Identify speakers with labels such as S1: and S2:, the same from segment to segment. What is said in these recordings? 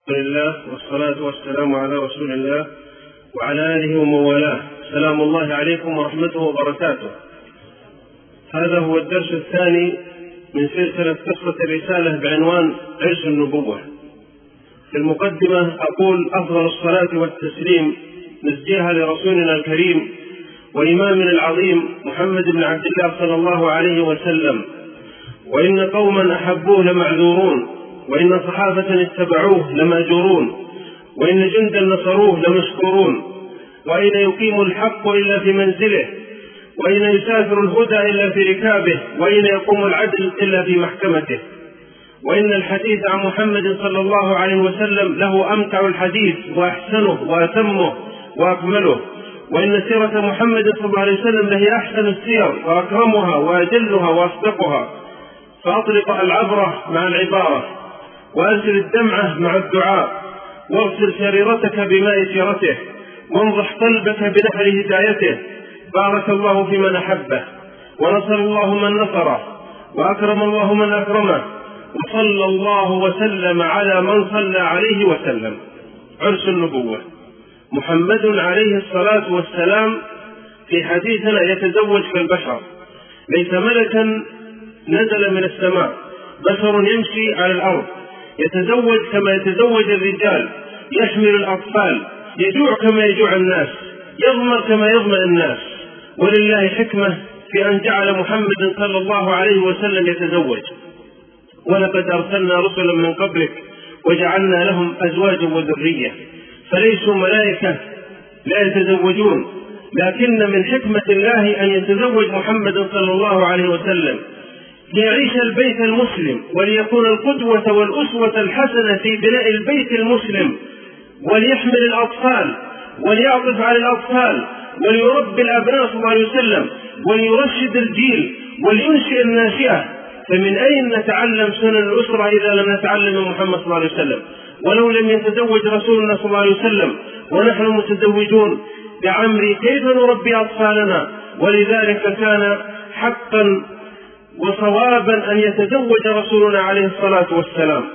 S1: الحمد لله والصلاة والسلام على رسول الله وعلى آله ومن والاه. سلام الله عليكم ورحمته وبركاته. هذا هو الدرس الثاني من سلسلة قصة الرسالة بعنوان عرس النبوة. في المقدمة أقول أفضل الصلاة والتسليم نسجيها لرسولنا الكريم وإمامنا العظيم محمد بن عبد الله صلى الله عليه وسلم. وإن قوما أحبوه لمعذورون، وإن صحابة اتبعوه لمأجورون، وإن جندا نصروه لمشكورون، وإن يقيم الحق إلا في منزله، وإن يسافر الهدى إلا في ركابه، وإن يقوم العدل إلا في محكمته. وإن الحديث عن محمد صلى الله عليه وسلم له أمتع الحديث وأحسنه وأتمه وأكمله. وإن سيرة محمد صلى الله عليه وسلم له أحسن السير وأكرمها وأجلها وأصدقها. فأطلق العبرة مع العبارة، وأرسل الدمعة مع الدعاء، واغسل سريرتك بماء سيرته، وانضح قلبك بنهر هدايته. بارك الله في من أحبه، ونصر الله من نصره، وأكرم الله من أكرمه، وصلى الله وسلم على من صلى عليه وسلم. عرس النبوة. محمد عليه الصلاة والسلام في حديثنا يتزوج كالبشر، ليس ملكا نزل من السماء، بشر يمشي على الأرض، يتزوج كما يتزوج الرجال، يحمل الأطفال، يجوع كما يجوع الناس، يظمأ كما يظمأ الناس. ولله حكمة في أن جعل محمد صلى الله عليه وسلم يتزوج. ولقد أرسلنا رسلا من قبلك وجعلنا لهم أزواجا وذرية، فليسوا ملائكة لا يتزوجون، لكن من حكمة الله أن يتزوج محمد صلى الله عليه وسلم ليعيش البيت المسلم، وليكون القدوة والأسوة الحسنة في بناء البيت المسلم، وليحمل الأطفال، وليعطف على الأطفال، وليربي الأبناء صلى الله عليه وسلم، وليرشد الجيل، ولينشئ الناشئة. فمن أين نتعلم سنن الأسرة إذا لم نتعلم من محمد صلى الله عليه وسلم؟ ولو لم يتزوج رسولنا صلى الله عليه وسلم ونحن متزوجون بعمري كيف نربي أطفالنا؟ ولذلك كان حقا وصوابا أن يتزوج رسولنا عليه الصلاة والسلام.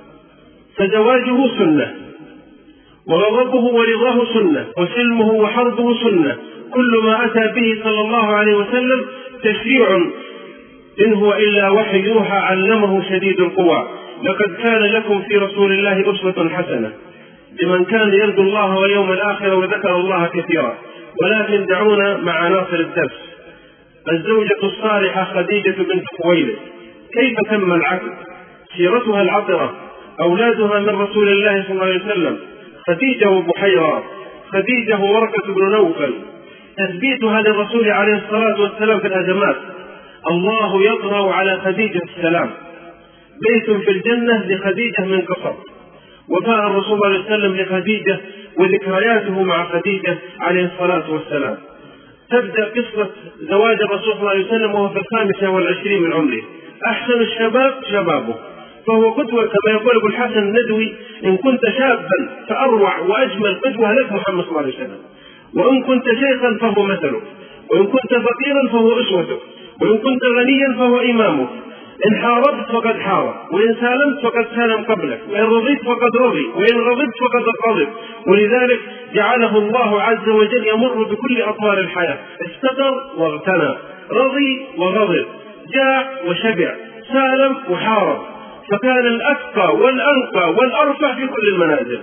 S1: فزواجه سنة، وغضبه ورضاه سنة، وسلمه وحربه سنة. كل ما أتى به صلى الله عليه وسلم تشريع، إن هو إلا وحي يوحى علمه شديد القوى. لقد كان لكم في رسول الله أسوة حسنة لمن كان يرجو الله واليوم الآخر وذكر الله كثيرا. ولكن دعونا مع عناصر الدرس. الزوجة الصالحة خديجة بنت خويلد، كيف تم العقد؟ سيرتها العطرة، أولادها من رسول الله صلى الله عليه وسلم، خديجة وبحيرة، خديجة وورقة بن نوفل، تثبيتها للرسول عليه الصلاة والسلام في الأزمات. الله يطرأ على خديجة السلام، بيت في الجنة لخديجة من قصر. وفاء الرسول صلى الله عليه وسلم لخديجة وذكرياته مع خديجة عليه الصلاة والسلام. تبدأ قصة زواج الرسول صلى الله عليه وسلم وهو في 25 من عمره. أحسن الشباب شبابه، فهو قدوة كما يقول أبو الحسن الندوي: إن كنت شابا فأروع وأجمل قدوة لك محمد صلى الله عليه وسلم، وإن كنت شيخا فهو مثلك، وإن كنت فقيرا فهو أسوتك، وإن كنت غنيا فهو إمامك. إن حاربت فقد حارب، وإن سالمت فقد سالم قبلك، وإن رضيت فقد رضي، وإن غضبت فقد غضب. ولذلك جعله الله عز وجل يمر بكل أطوار الحياة، استقر واغتنى، رضي وغضب، جاع وشبع، سالم وحارب. فكان الأتقى والأنقى والأرفع في كل المنازل.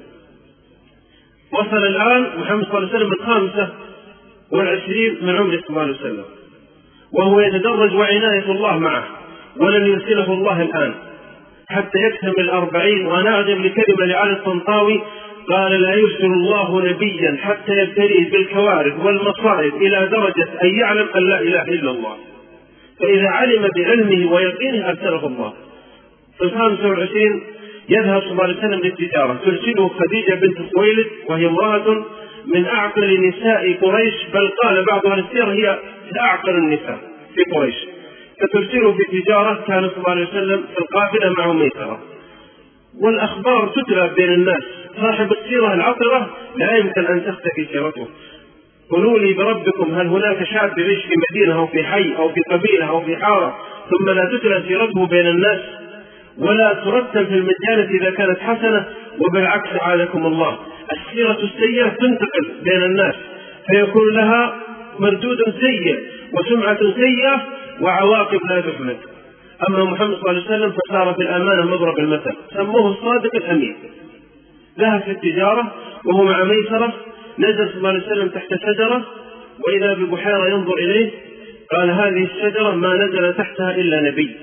S1: وصل الآن محمد صلى الله عليه وسلم 25 من عمره صلى الله عليه وسلم، وهو يتدرج وعناية الله معه، ولن يرسله الله الآن حتى يكتمل 40. وأنا أعجب لكلمة لعلي الطنطاوي قال: لا يرسل الله نبيا حتى يبتليه بالكوارث والمصائب إلى درجة أن يعلم أن لا إله إلا الله. فإذا علم بعلمه ويقينه أرسله الله. في 25 يذهب صلى الله عليه وسلم للتجارة، ترسله خديجة بنت خويلد، وهي امرأة من أعقل نساء قريش، بل قال بعض أهل السير هي أعقل النساء في قريش. فترسله في التجارة. كان صلى الله عليه وسلم في القافلة معه ميسرة، والأخبار تتلى بين الناس. صاحب السيرة العطرة لا يمكن أن تختفي سيرته. قولوا لي بربكم، هل هناك شاب يعيش في مدينة أو في حي أو في قبيلة أو في حارة ثم لا تتلى سيرته بين الناس؟ ولا ترتب في المجالس إذا كانت حسنة، وبالعكس عادكم الله السيرة السيئة تنتقل بين الناس فيكون لها مردود سيء وسمعة سيئة وعواقب لا تحمد. أما محمد صلى الله عليه وسلم فصار في الأمانة مضرب المثل، سموه الصادق الأمين. ذهب في التجارة وهو مع ميسرة، نزل صلى الله عليه وسلم تحت شجرة وإذا ببحيرة ينظر إليه، قال هذه الشجرة ما نزل تحتها إلا نبي.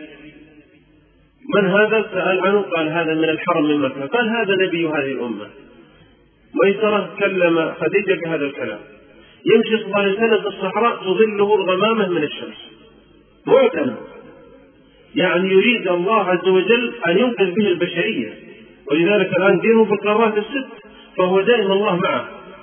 S1: من هذا؟ سأل عنه، قال هذا من الحرم من مكة. قال هذا نبي هذه الأمة. ميسرة كلم خديجة بهذا الكلام. يمشي صلى الله عليه وسلم في الصحراء تظله الغمامة من الشمس، معتم، يعني يريد الله عز وجل أن ينقذ به البشرية، ولذلك الآن دينه في القارات الست، فهو دائما الله معه.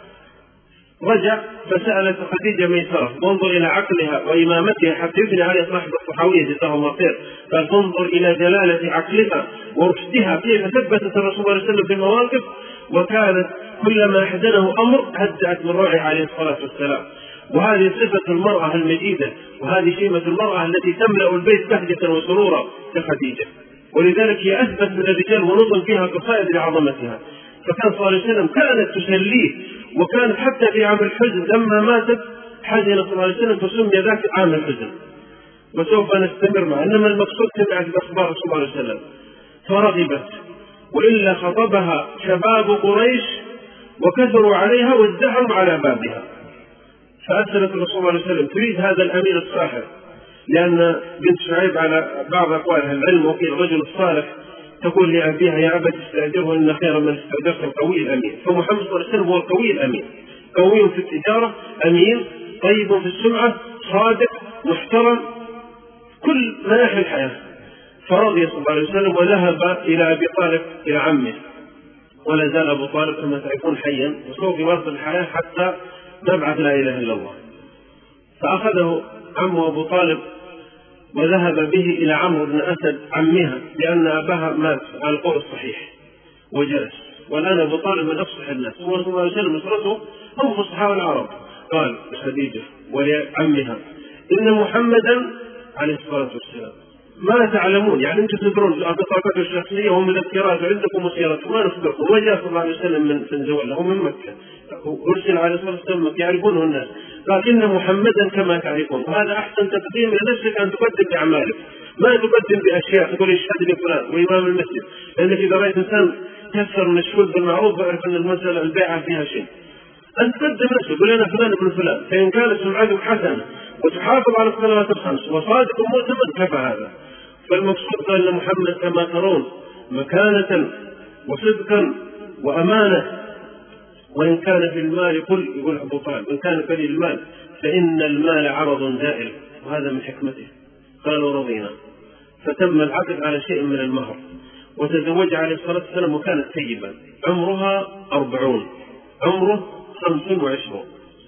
S1: رجع فسألت خديجة ميسرة، وانظر إلى عقلها وإمامتها، حتى يبني عليه صاحب الصحاوية جزاه الله خير، قال تنظر إلى جلالة عقلها ورشدها كيف ثبتت الرسول صلى الله عليه وسلم في المواقف، وكانت كلما أحزنه أمر هدأت من روعه عليه الصلاة والسلام. وهذه صفة المرأة المجيدة، وهذه شيمة المرأة التي تملأ البيت بهجة وسرورا كخديجة، ولذلك هي أثبت من الرجال ونظم فيها قصائد لعظمتها. فكان صلى الله عليه وسلم كانت تسليه، وكانت حتى في عام الحزن لما ماتت حزن صلى الله عليه وسلم فسمي ذاك عام الحزن، وسوف نستمر معه. إنما المقصود سمعت بأخبار صلى الله عليه وسلم فرغبت، وإلا خطبها شباب قريش وكثروا عليها وازدحموا على بابها، فأرسلت الرسول صلى الله عليه وسلم تريد هذا الأمير الصالح، لأن بنت شعيب على بعض أقوال أهل العلم وفي الرجل الصالح تقول لأبيها يا أبت استأجره إن خير من استأجرت القوي الأمين. فمحمد صلى الله عليه وسلم هو القوي الأمين، قوي في التجارة، أمين، طيب في السمعة، صادق، محترم، كل مناحي الحياة. فرضي صلى الله عليه وسلم وذهب إلى أبي طالب إلى عمه، ولا زال أبو طالب كما تعرفون حيا وسوف يواصل الحياة حتى نبعث لا إله إلا الله. فأخذه عمه أبو طالب وذهب به إلى عمرو بن أسد عمها، لأن أباها مات على القول الصحيح وجلس، والآن أبو طالب من أفصح الناس، هو صلى الله عليه وسلم نصرته هم فصحاء العرب. قال لخديجة ولعمها إن محمدا عليه الصلاة والسلام ما تعلمون، يعني أنتم تدرون بطاقته الشخصية ومذكرات عندكم وسيرته ما نخبركم. وجاء صلى الله عليه وسلم من فنزويلا ومن مكة، أرسل عليه الصلاة والسلام يعرفونه الناس، قال إن محمدا كما تعرفون. وهذا أحسن تقديم لنفسك أن تقدم بأعمالك، ما تقدم بأشياء تقول اشهد لي فلان وإمام المسجد، لأنك إذا رأيت إنسان كثر مشغول بالمعروف فاعرف أن المسألة البيعة فيها شيء. أن تقدم نفسك، قل أنا فلان ابن فلان، فإن كانت سمعتك حسنة وتحافظ على الصلوات الخمس وصادق مؤتمن كفى هذا. فالمقصود قال محمد كما ترون مكانة وصدقا وأمانة. وإن كان في المال قل، يقول أبو طالب إن كان في المال فإن المال عرض زائل، وهذا من حكمته. قالوا رضينا، فتم العقد على شيء من المهر، وتزوج عليه الصلاة والسلام وكانت ثيبا عمرها 40، عمره 25.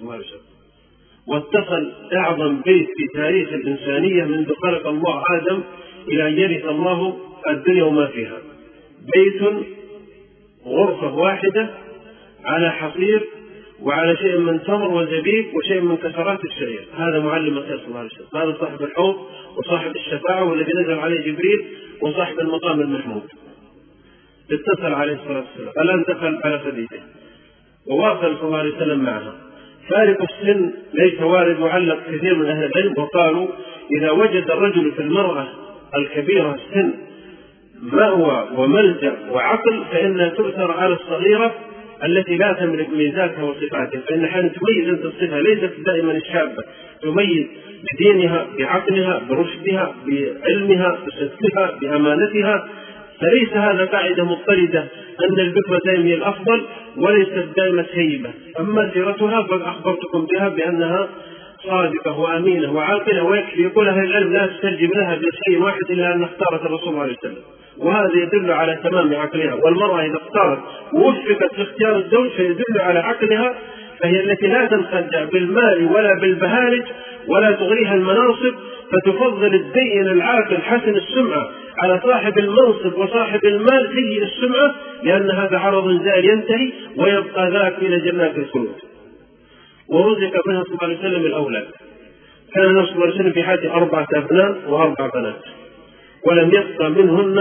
S1: واتصل أعظم بيت في تاريخ الإنسانية منذ خلق الله آدم إلى أن يرث الله الدنيا وما فيها، بيت غرفة واحدة على حصير وعلى شيء من تمر وزبيب وشيء من كسرات الشعير. هذا معلم الخير صلى الله عليه وسلم، هذا صاحب الحوض وصاحب الشفاعة والذي نزل عليه جبريل وصاحب المقام المحمود. اتصل عليه الصلاة والسلام، الآن دخل على خديجة وواصل صلى الله عليه وسلم معها. فارق السن ليس وارد، وعلق كثير من أهل العلم وقالوا إذا وجد الرجل في المرأة الكبيرة السن مأوى وملجأ وعقل فإنها تؤثر على الصغيرة التي لا تملك ميزاتها وصفاتها، فإن حين تميز أنت الصفة ليست دائما الشابة، تميز بدينها بعقلها برشدها بعلمها بصدقها بأمانتها. فليس هذا قاعدة مضطردة أن البكرة دائما هي الأفضل وليست دائما سيبة. أما سيرتها قد أخبرتكم بها بأنها صادقة وأمينة وعاقلة، ويكفي يقول أهل العلم لا تسترجم لها بشيء واحد إلا أن اختارت الرسول صلى الله عليه وسلم، وهذا يدل على تمام عقلها. والمرأة إذا اختارت ووفقت في اختيار الزوج فيدل على عقلها، فهي التي لا تنخدع بالمال ولا بالبهارج ولا تغريها المناصب، فتفضل الدين العاقل حسن السمعة على صاحب المنصب وصاحب المال سيء السمعة، لأن هذا عرض زائل ينتهي ويبقى ذاك إلى جنات الخلود. ورزق بها صلى الله عليه وسلم الأولاد. كان النبي صلى الله عليه وسلم في حياته 4 أبناء و4 بنات، ولم يبقى منهن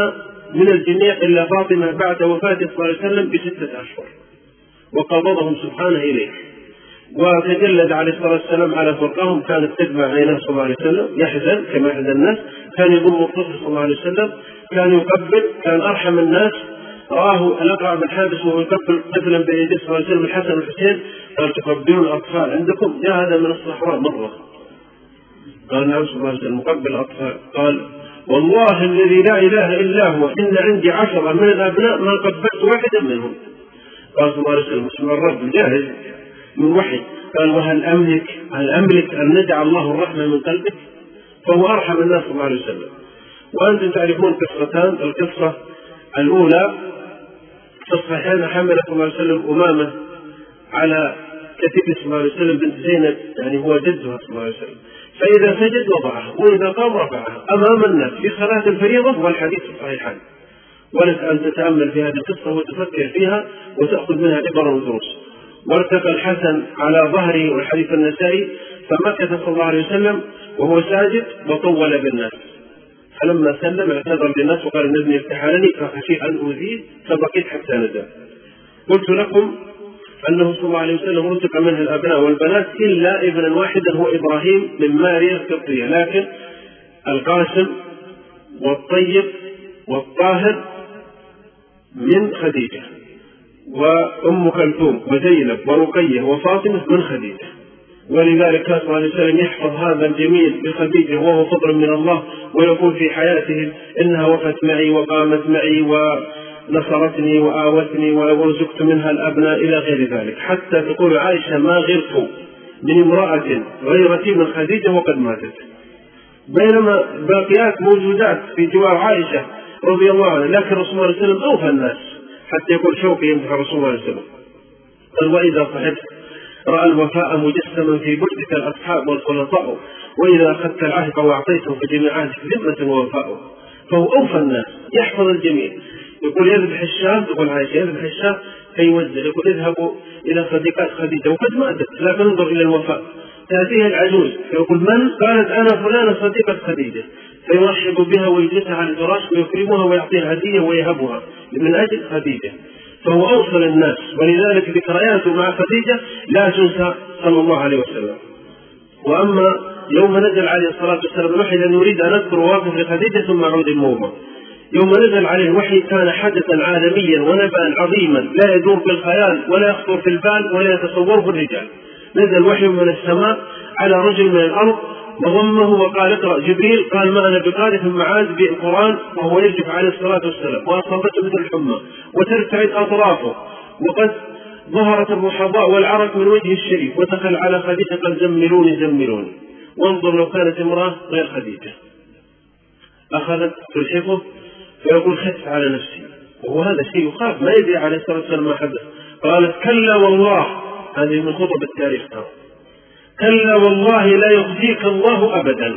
S1: من الجميع إلا فاطمة بعد وفاته صلى الله عليه وسلم ب6 أشهر، وقبضهم سبحانه إليه، وتجلد عليه الصلاة والسلام على فرقهم، كانت تدمع عينه صلى الله عليه وسلم، يحزن كما يحزن الناس، كان يضم الطفل صلى الله عليه وسلم، كان يقبل، كان أرحم الناس. رآه الأقرع بن حابس وهو يقبل طفلا بيده صلى الله عليه وسلم الحسن والحسين، قال: تقبلون الأطفال عندكم؟ يا هذا من الصحراء مرة. قال: نعم صلى الله عليه وسلم مقبل الأطفال. قال: والله الذي لا إله إلا هو إن عندي 10 من الأبناء ما قبلت واحدا منهم. قال صلى الله عليه وسلم: بسم الرب جاهز من وحي. قال: وهل أملك أن ندع الله الرحمة من قلبك؟ فهو أرحم الناس صلى الله عليه وسلم. وأنتم تعرفون قصتان. القصة الأولى في الصحيحين، حمل صلى الله عليه وسلم أمامة على كتفه صلى الله عليه وسلم بنت زينب، يعني هو جدها صلى الله عليه وسلم، فإذا سجد وضعها وإذا قام رفعها أمام الناس في صلاة الفريضة، والحديث الصحيحان. ولك أن تتأمل في هذه القصة وتفكر فيها وتأخذ منها عبر ودروس. وارتقى الحسن على ظهره، والحديث النسائي، فمكث صلى الله عليه وسلم وهو ساجد وطول بالناس، فلما سلم اعتذر للناس وقال: النبي يفتحلني، فخشيت أن أوذيه فبقيت حتى نزل. قلت لكم أنه صلى الله عليه وسلم رزق منها الأبناء والبنات إلا ابنا واحدا هو إبراهيم من ماريا القبطية، لكن القاسم والطيب والطاهر من خديجة، وأم كلثوم وزينب ورقية وفاطمة من خديجة. ولذلك كان صلى الله عليه وسلم يحفظ هذا الجميل بخديجة وهو فضل من الله، ويقول في حياته: إنها وفت معي وقامت معي ونصرتني وآوتني ورزقت منها الأبناء إلى غير ذلك. حتى تقول عائشة: ما غرت من امرأة غيرتي من خديجة وقد ماتت. بينما باقيات موجودات في جوار عائشة رضي الله عنها، لكن رسول الله صلى الله عليه وسلم أوفى الناس، حتى يقول شوقي يمدح رسول الله صلى الله عليه وسلم. قال: وإذا صحبت رأى الوفاء مجسما في بردك الأصحاب والخلطاء، وإذا أخذت العهد وأعطيته فجميع عهدك ذمة ووفاء. فهو أوفى الناس، يحفظ الجميع. يقول: يذبح الشاة، تقول عائشة يذبح الشاة فيوزع، يقول: اذهبوا إلى صديقات خديجة وقد ماتت، لكن انظر إلى الوفاء. تأتيها العجوز فيقول: من؟ قالت: أنا فلانة صديقة خديجة، فيرحب بها ويجلسها على الفراش ويكرمها ويعطيها هدية ويهبها من أجل خديجة. فهو أوصل الناس، ولذلك ذكرياته مع خديجة لا تنسى صلى الله عليه وسلم. وأما يوم نزل عليه الصلاة والسلام الوحي، لأن يريد أن أذكر واقف لخديجة ثم أعود الموضوع. يوم نزل عليه الوحي كان حدثا عالميا ونبأ عظيما لا يدور في الخيال ولا يخطر في البال ولا يتصوره الرجال. نزل وحي من السماء على رجل من الأرض وضمه وقال: اقرأ. جبريل قال: ما أنا بقارئ، ثم عاد بالقرآن وهو يرجف عليه الصلاة والسلام، وأصابته مثل الحمى وترتعد أطرافه، وقد ظهرت الرحضاء والعرق من وجه الشريف، ودخل على خديجة قال: زملوني زملوني. وانظر لو كانت امرأة غير خديجة أخذت تلحفه فيقول: خف على نفسي، وهو هذا شيء يخاف، ما يدري عليه الصلاة والسلام ما حدث. قالت: كلا والله، هذه من خطب التاريخ، كلا والله لا يخزيك الله أبدا،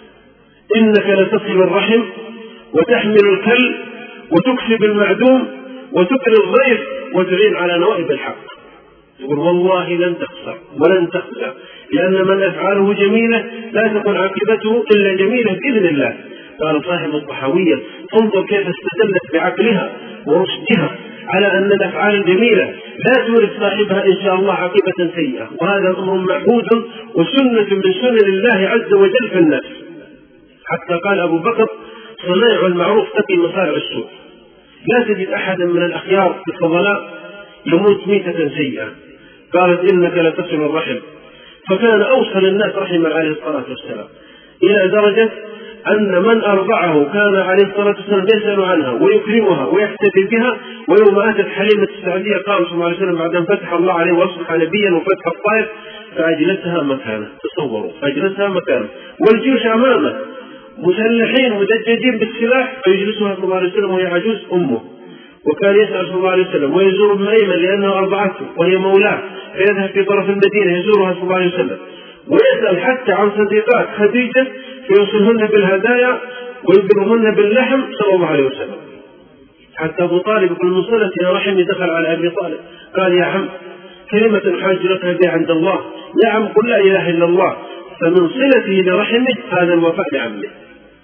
S1: إنك لتصل الرحم وتحمل الكل وتكسب المعدوم وتكري الضيف وتعين على نوائب الحق. يقول: والله لن تخسر ولن تخسر، لأن من أفعاله جميلة لا تكون عاقبته إلا جميلة بإذن الله. قال صاحب الطحاوية: انظر كيف استدلت بعقلها ورشدها على أن الأفعال الجميلة لا تورث صاحبها إن شاء الله عاقبة سيئة، وهذا أمر معهود وسنة من سنن الله عز وجل في الناس. حتى قال أبو بكر: صنائع المعروف تقي مصارع السوء. لا تجد أحدا من الأخيار الفضلاء يموت ميتة سيئة. قالت: إنك لتصل الرحم. فكان أوصل الناس رحمه عليه الصلاة والسلام، إلى درجة أن من أرضعه كان عليه الصلاة والسلام يسأل عنها ويكرمها ويحتفل بها. ويوم أتت حليمة السعدية قال صلى الله عليه وسلم بعد أن فتح الله عليه وأصبح نبيا وفتح الطائف فأجلسها مكانه. تصوروا، أجلسها مكانه والجيوش أمامه مسلحين مدججين بالسلاح، فيجلسها صلى الله عليه وسلم وهي عجوز أمه. وكان يسأل صلى الله عليه وسلم ويزور ابن أيمن لأنه أرضعته وهي مولاه، فيذهب في طرف المدينة يزورها صلى الله عليه وسلم. ويسأل حتى عن صديقات خديجة فيوصلهن بالهدايا ويبرهن باللحم صلى الله عليه وسلم. حتى أبو طالب يقول: من صلتي يا رحمي دخل على أبي طالب قال: يا عم، كلمة حاج لك بها عند الله، يا عم قل لا إله إلا الله. فمن صلته لرحمه هذا الوفاء لعمه.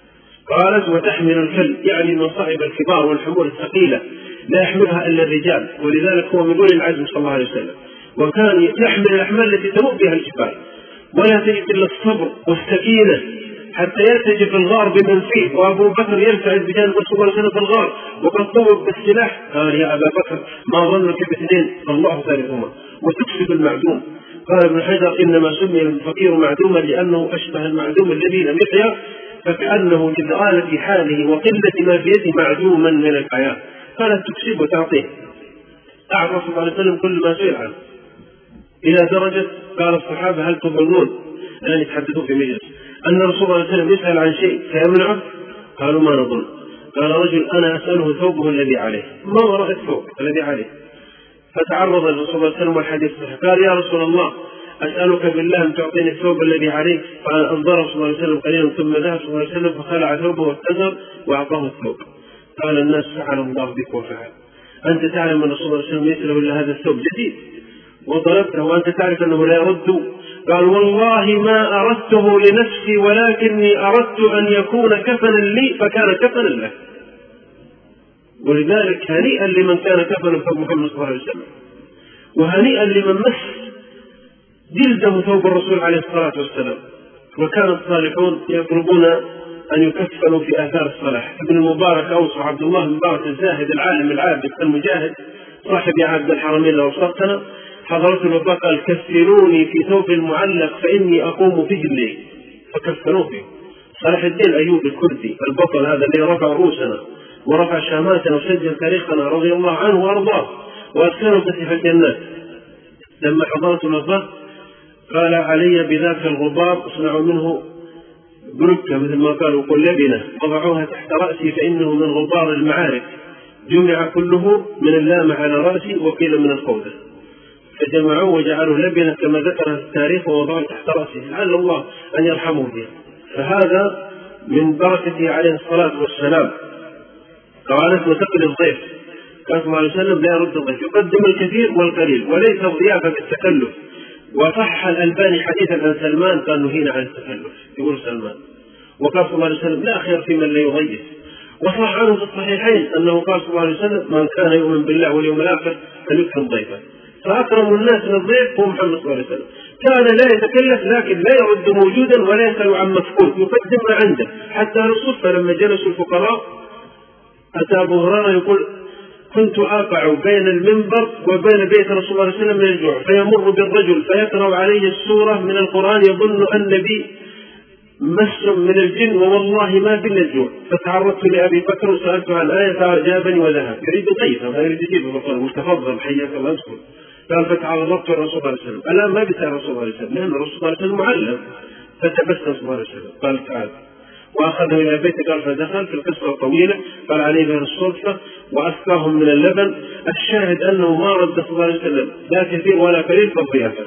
S1: قالت: وتحمل الكل، يعني المصائب الكبار والحمول الثقيلة لا يحملها إلا الرجال، ولذلك هو من أولي العزم صلى الله عليه وسلم، وكان يحمل الأحمال التي تموت بها الجبال، ولا تجد إلا الصبر والسكينة حتى يرتجف الغار بمن فيه. وأبو بكر يرتعد بجانب رسول الله صلى الله عليه وسلم في الغار وقد طوب بالسلاح، قال: يا أبا بكر ما ظنك باثنين الله ثالثهما، وتكسب المعدوم. قال ابن حجر: إنما سمي الفقير معدوما لأنه أشبه المعدوم الذي لم يحيا، فكأنه لضآلة حاله وقلة ما في يده معدوما من الحياة. قالت: تكسب وتعطيه. أعطى صلى الله عليه وسلم كل ما سئل عنه، إلى درجة قال الصحابة: هل تظنون أن يتحدثوا في مجلس أن رسول الله صلى الله عليه وسلم يسأل عن شيء فيمنعه؟ قالوا: ما نظن. قال رجل: أنا أسأله ثوبه الذي عليه، ما وراء الثوب الذي عليه. فتعرض الرسول صلى الله عليه وسلم والحديث صحيح، قال: يا رسول الله أسألك بالله أن تعطيني الثوب الذي عليك. قال: أنظر صلى الله عليه وسلم قليلا ثم ذهب صلى الله عليه وسلم فخلع ثوبه واتزر وأعطاه الثوب. قال الناس: فعل الله بك وفعل، أنت تعلم أن رسول الله صلى الله عليه وسلم ليس له إلا هذا الثوب جديد وضربته وأنت تعرف أنه لا يرد. قال: والله ما أردته لنفسي ولكني أردت أن يكون كفنا لي فكان كفنا له. ولذلك هنيئا لمن كان كفنا ثوب محمد صلى الله عليه وسلم، وهنيئا لمن مس جلده ثوب الرسول عليه الصلاة والسلام. وكان الصالحون يطلبون أن يكفنوا في آثار الصلاح. ابن المبارك أوصى عبد الله بن مبارك الزاهد العالم العابد المجاهد صاحب عهد الحرمين لو صرتنا حضرت الوفاة قال: كفنوني في ثوب المعلق فإني أقوم فيه الليل، فكفنوه فيه. صلاح الدين الأيوبي الكردي البطل هذا الذي رفع رؤوسنا ورفع شاماتنا وسجل تاريخنا رضي الله عنه وأرضاه وأسكنه في الجنات، لما حضرت الوفاة قال: علي بذاك الغبار اصنعوا منه بركة مثل ما قالوا قل لبنة وضعوها تحت رأسي فإنه من غبار المعارك، جمع كله من اللام على رأسي وقيل من الخوذة، فجمعوه وجعلوا لبنة كما ذكر التاريخ ووضعوه تحت رأسه، لعل الله أن يرحمه به. فهذا من بركته عليه الصلاة والسلام. قالت: وتقل الضيف، كان صلى الله عليه وسلم لا يرد الضيف، يقدم الكثير والقليل وليس الضيافة بالتكلف. وصح الألباني حديثا عن سلمان قال: نهينا عن التكلف، يقول سلمان. وقال صلى الله عليه وسلم: لا خير في من لا يضيف. وصح عنه في الصحيحين أنه قال صلى الله عليه وسلم: من كان يؤمن بالله واليوم الآخر فليكرم ضيفه. فأكرم الناس للضيف هو محمد صلى الله عليه وسلم، كان لا يتكلف لكن لا يرد موجودا ولا يسأل عن مفقود، يقدم ما عنده. حتى الصدفة لما جلسوا الفقراء أتى أبو هريرة يقول: كنت أقع بين المنبر وبين بيت رسول الله صلى الله عليه وسلم من الجوع، فيمر بالرجل فيقرأ عليه السورة من القرآن يظن أن بي مس من الجن ووالله ما بنا الجوع، فتعرضت لأبي بكر وسألته عن آية فأجابني وذهب. يريد ضيفا ما يريد يجيبه بالقرآن، متفضل حياك الله اسكت. قال: فتعرضت الرسول صلى الله عليه وسلم. الآن ما بسأل الرسول صلى الله عليه وسلم لأن الرسول صلى الله عليه وسلم معلم، فتبسم صلى الله عليه وسلم قال: تعال. وأخذه إلى بيته قال: فدخل في القصة الطويلة قال عليه بين الصلفة وأسقاهم من اللبن. الشاهد أنه ما رد صلى الله عليه وسلم لا كثير ولا قليل فالضيافة.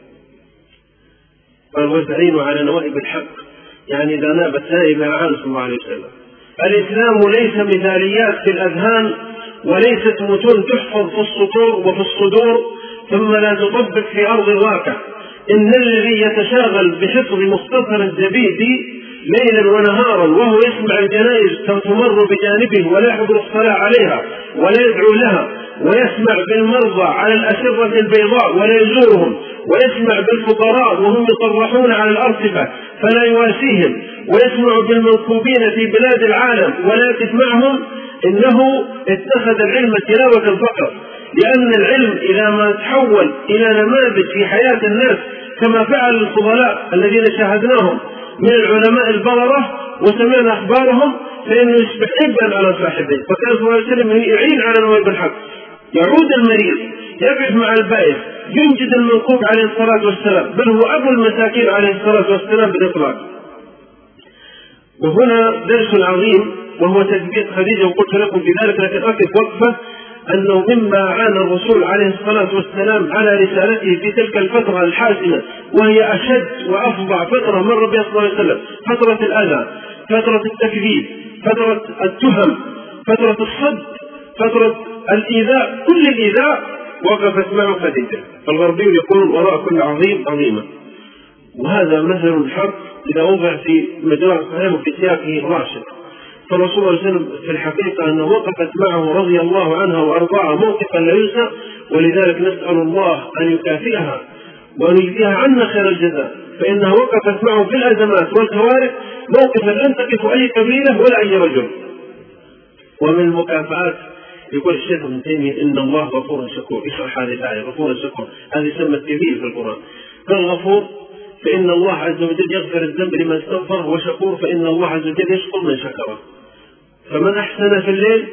S1: قال: وتعين على نوائب الحق، يعني إذا نابت نائبة أعان صلى الله عليه وسلم. الإسلام ليس مثاليات في الأذهان وليست متون تحفظ في السطور وفي الصدور ثم لا تطبق في أرض الواقع. إن الذي يتشاغل بحفظ مختصر الزبيدي ليلا ونهارا وهو يسمع الجنائز تمر بجانبه ولا يحضر الصلاة عليها ولا يدعو لها، ويسمع بالمرضى على الأسرة البيضاء ولا يزورهم، ويسمع بالفقراء وهم يطرحون على الأرصفة فلا يواسيهم، ويسمع بالمنكوبين في بلاد العالم ولا يقف معهم، إنه اتخذ العلم تلاوة فقط. لأن العلم إذا ما تحول إلى نماذج في حياة الناس كما فعل الفضلاء الذين شاهدناهم من العلماء البررة وسمعنا أخبارهم فإنه يصبح عبئا على صاحبه. فكان صلى الله عليه وسلم يعين على نوائب الحق، يعود المريض، يقف مع البائس، ينجد المنكوب عليه الصلاة والسلام، بل هو أبو المساكين عليه الصلاة والسلام بالإطلاق. وهنا درس عظيم وهو تثبيت خديجة، وقلت لكم في ذلك لكن أقف وقفة أنه مما عانى الرسول عليه الصلاة والسلام على رسالته في تلك الفترة الحاسمة وهي أشد وأفظع فترة مر بها صلى الله عليه وسلم، فترة الأذى، فترة التكذيب، فترة التهم، فترة الصد، فترة الإيذاء، كل الإيذاء وقفت معه خديجة. فالغربي يقول: وراء كل عظيم عظيمة. وهذا مثل حق إذا وضع في مجال صحيح وفي سياقه راشد. فالرسول صلى الله عليه وسلم في الحقيقة أنه وقفت معه رضي الله عنها وأرضاها موقفا لا ينسى، ولذلك نسأل الله أن يكافئها وأن يجزيها عنا خير الجزاء، فإنها وقفت معه في الأزمات والكوارث موقفا لم تقف أي قبيلة ولا أي رجل. ومن المكافآت يقول الشيخ ابن تيمية إن الله غفور شكور، يشرح هذه الآية غفور شكور، هذه سمت كبير في القرآن. فالغفور فإن الله عز وجل يغفر الذنب لمن استغفره، وشكور فإن الله عز وجل يشكر من شكره. فمن أحسن في الليل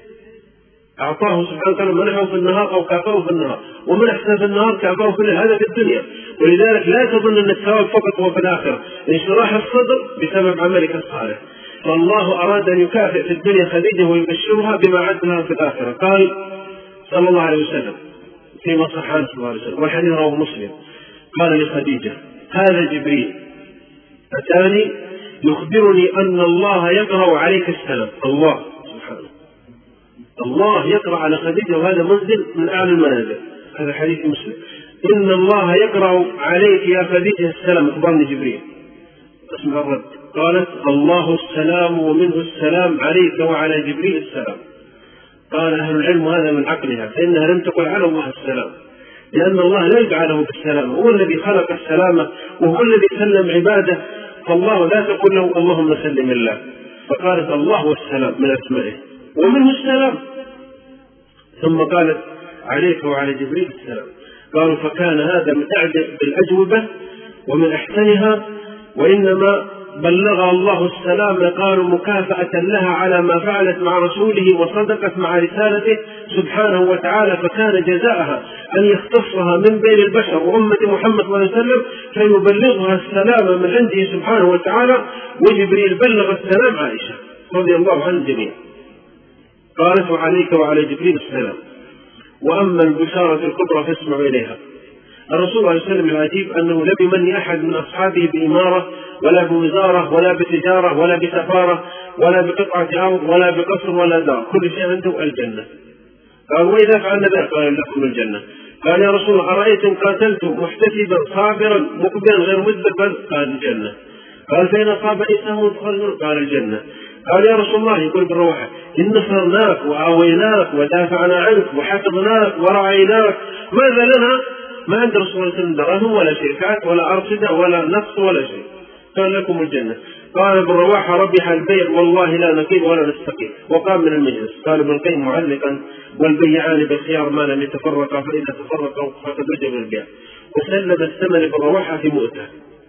S1: أعطاه سبحانه وتعالى، منحه في النهار أو كافاه في النهار، ومن أحسن في النهار كافاه في الليل، هذا في الدنيا. ولذلك لا تظن أن الثواب فقط هو في الآخرة، انشراح الصدر بسبب عملك الصالح. فالله أراد أن يكافئ في الدنيا خديجة ويبشرها بما عد لها في الآخرة. قال صلى الله عليه وسلم فيما صح عنه صلى الله عليه وسلم والحديث رواه مسلم، قال لخديجة هذا جبريل أتاني يخبرني أن الله يقرأ عليك السلام. الله سبحانه الله يقرأ على خديجة، وهذا منزل من أعلى المنازل. هذا حديث مسلم، إن الله يقرأ عليك يا خديجة السلام. أخبرني جبريل اسمع الرد، قالت الله السلام ومنه السلام عليك وعلى جبريل السلام. قال أهل العلم هذا من عقلها، فإنها لم تقل على الله السلام، لأن الله لا يجعله بالسلام، هو الذي خلق السلامة وهو الذي سلم عباده، فالله لا تقول له اللهم سلم الله. فقالت الله والسلام من أسمائه ومنه السلام، ثم قالت عليك وعلى جبريل السلام. قالوا فكان هذا من أعجب الأجوبة ومن أحسنها، وإنما بلغ الله السلام قالوا مكافأة لها على ما فعلت مع رسوله وصدقت مع رسالته سبحانه وتعالى، فكان جزاءها أن يختصها من بين البشر وأمة محمد صلى الله عليه وسلم فيبلغها السلام من عنده سبحانه وتعالى. وجبريل بلغ السلام عائشة رضي الله عن الجميع. قالت وعليك وعلى جبريل السلام. وأما البشارة الكبرى فاسمعوا إليها. الرسول صلى الله عليه وسلم العجيب أنه لم يمن أحد من أصحابه بإمارة ولا بوزارة ولا بتجارة ولا بسفارة ولا بقطعة أرض ولا بقصر ولا دار، كل شيء عنده الجنة. قال وإذا فعلنا ذلك قال لكم الجنة. قال يا رسول الله أرأيتم قاتلتم محتسبا صابرا مقبلا غير مدبرا؟ قال الجنة. قال فإن أصاب إسهم قال الجنة. قال يا رسول الله يقول بالروحة إن نصرناك وآويناك ودافعنا عنك وحفظناك ورعيناك، ماذا لنا؟ ما عند رسول الله صلى الله عليه وسلم دراهم ولا شركات ولا أرصدة ولا نقص ولا شيء. قال لكم الجنة. قال بالرواحة ربح البيع والله لا نقيم ولا نستقيم. وقام من المجلس. قال ابن القيم معلقا والبيعان بالخيار ما لم يتفرقا فإذا تفرقوا فقد وجب البيع. وسلم الثمن بالرواحة في مؤته،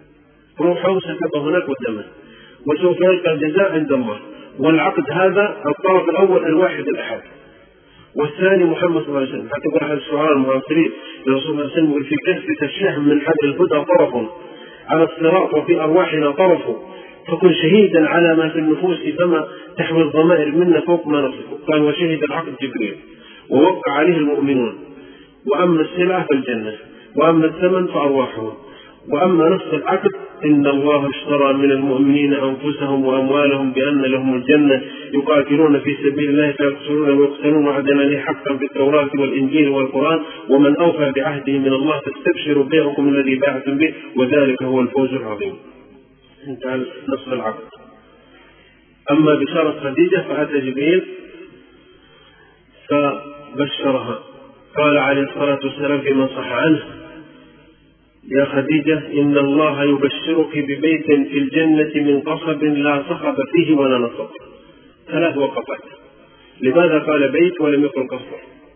S1: روحه سكب هناك والثمن، وسوف يلقى الجزاء عند الله. والعقد هذا الطرف الأول الواحد الأحد، والثاني محمد صلى الله عليه وسلم. حتى أحد الشعراء المعاصرين لرسول الله صلى الله عليه وسلم في كهف الشهم من حبل الهدى طرف على الصراط وفي أرواحنا طرف، فكن شهيدا على ما في النفوس فما تحوي الضمائر منا فوق ما نصفه. قال وشهد العقد جبريل ووقع عليه المؤمنون. وأما السلعة فالجنة، وأما الثمن فأرواحهم. وأما نص العقد إن الله اشترى من المؤمنين أنفسهم وأموالهم بأن لهم الجنة يقاتلون في سبيل الله فيقتلون ويقتلون وعدنا له حقا في التوراة والإنجيل والقرآن ومن أوفى بعهده من الله فاستبشروا بيعكم الذي باعتم به وذلك هو الفوز العظيم. انتهى نص العقد. أما بشارة خديجة فأتى جبريل فبشرها. قال عليه الصلاة والسلام فيما صح عنه يا خديجة إن الله يبشرك ببيت في الجنة من قصب لا صخب فيه ولا نصب. ثلاث وقفات. لماذا قال بيت ولم يقل قصر؟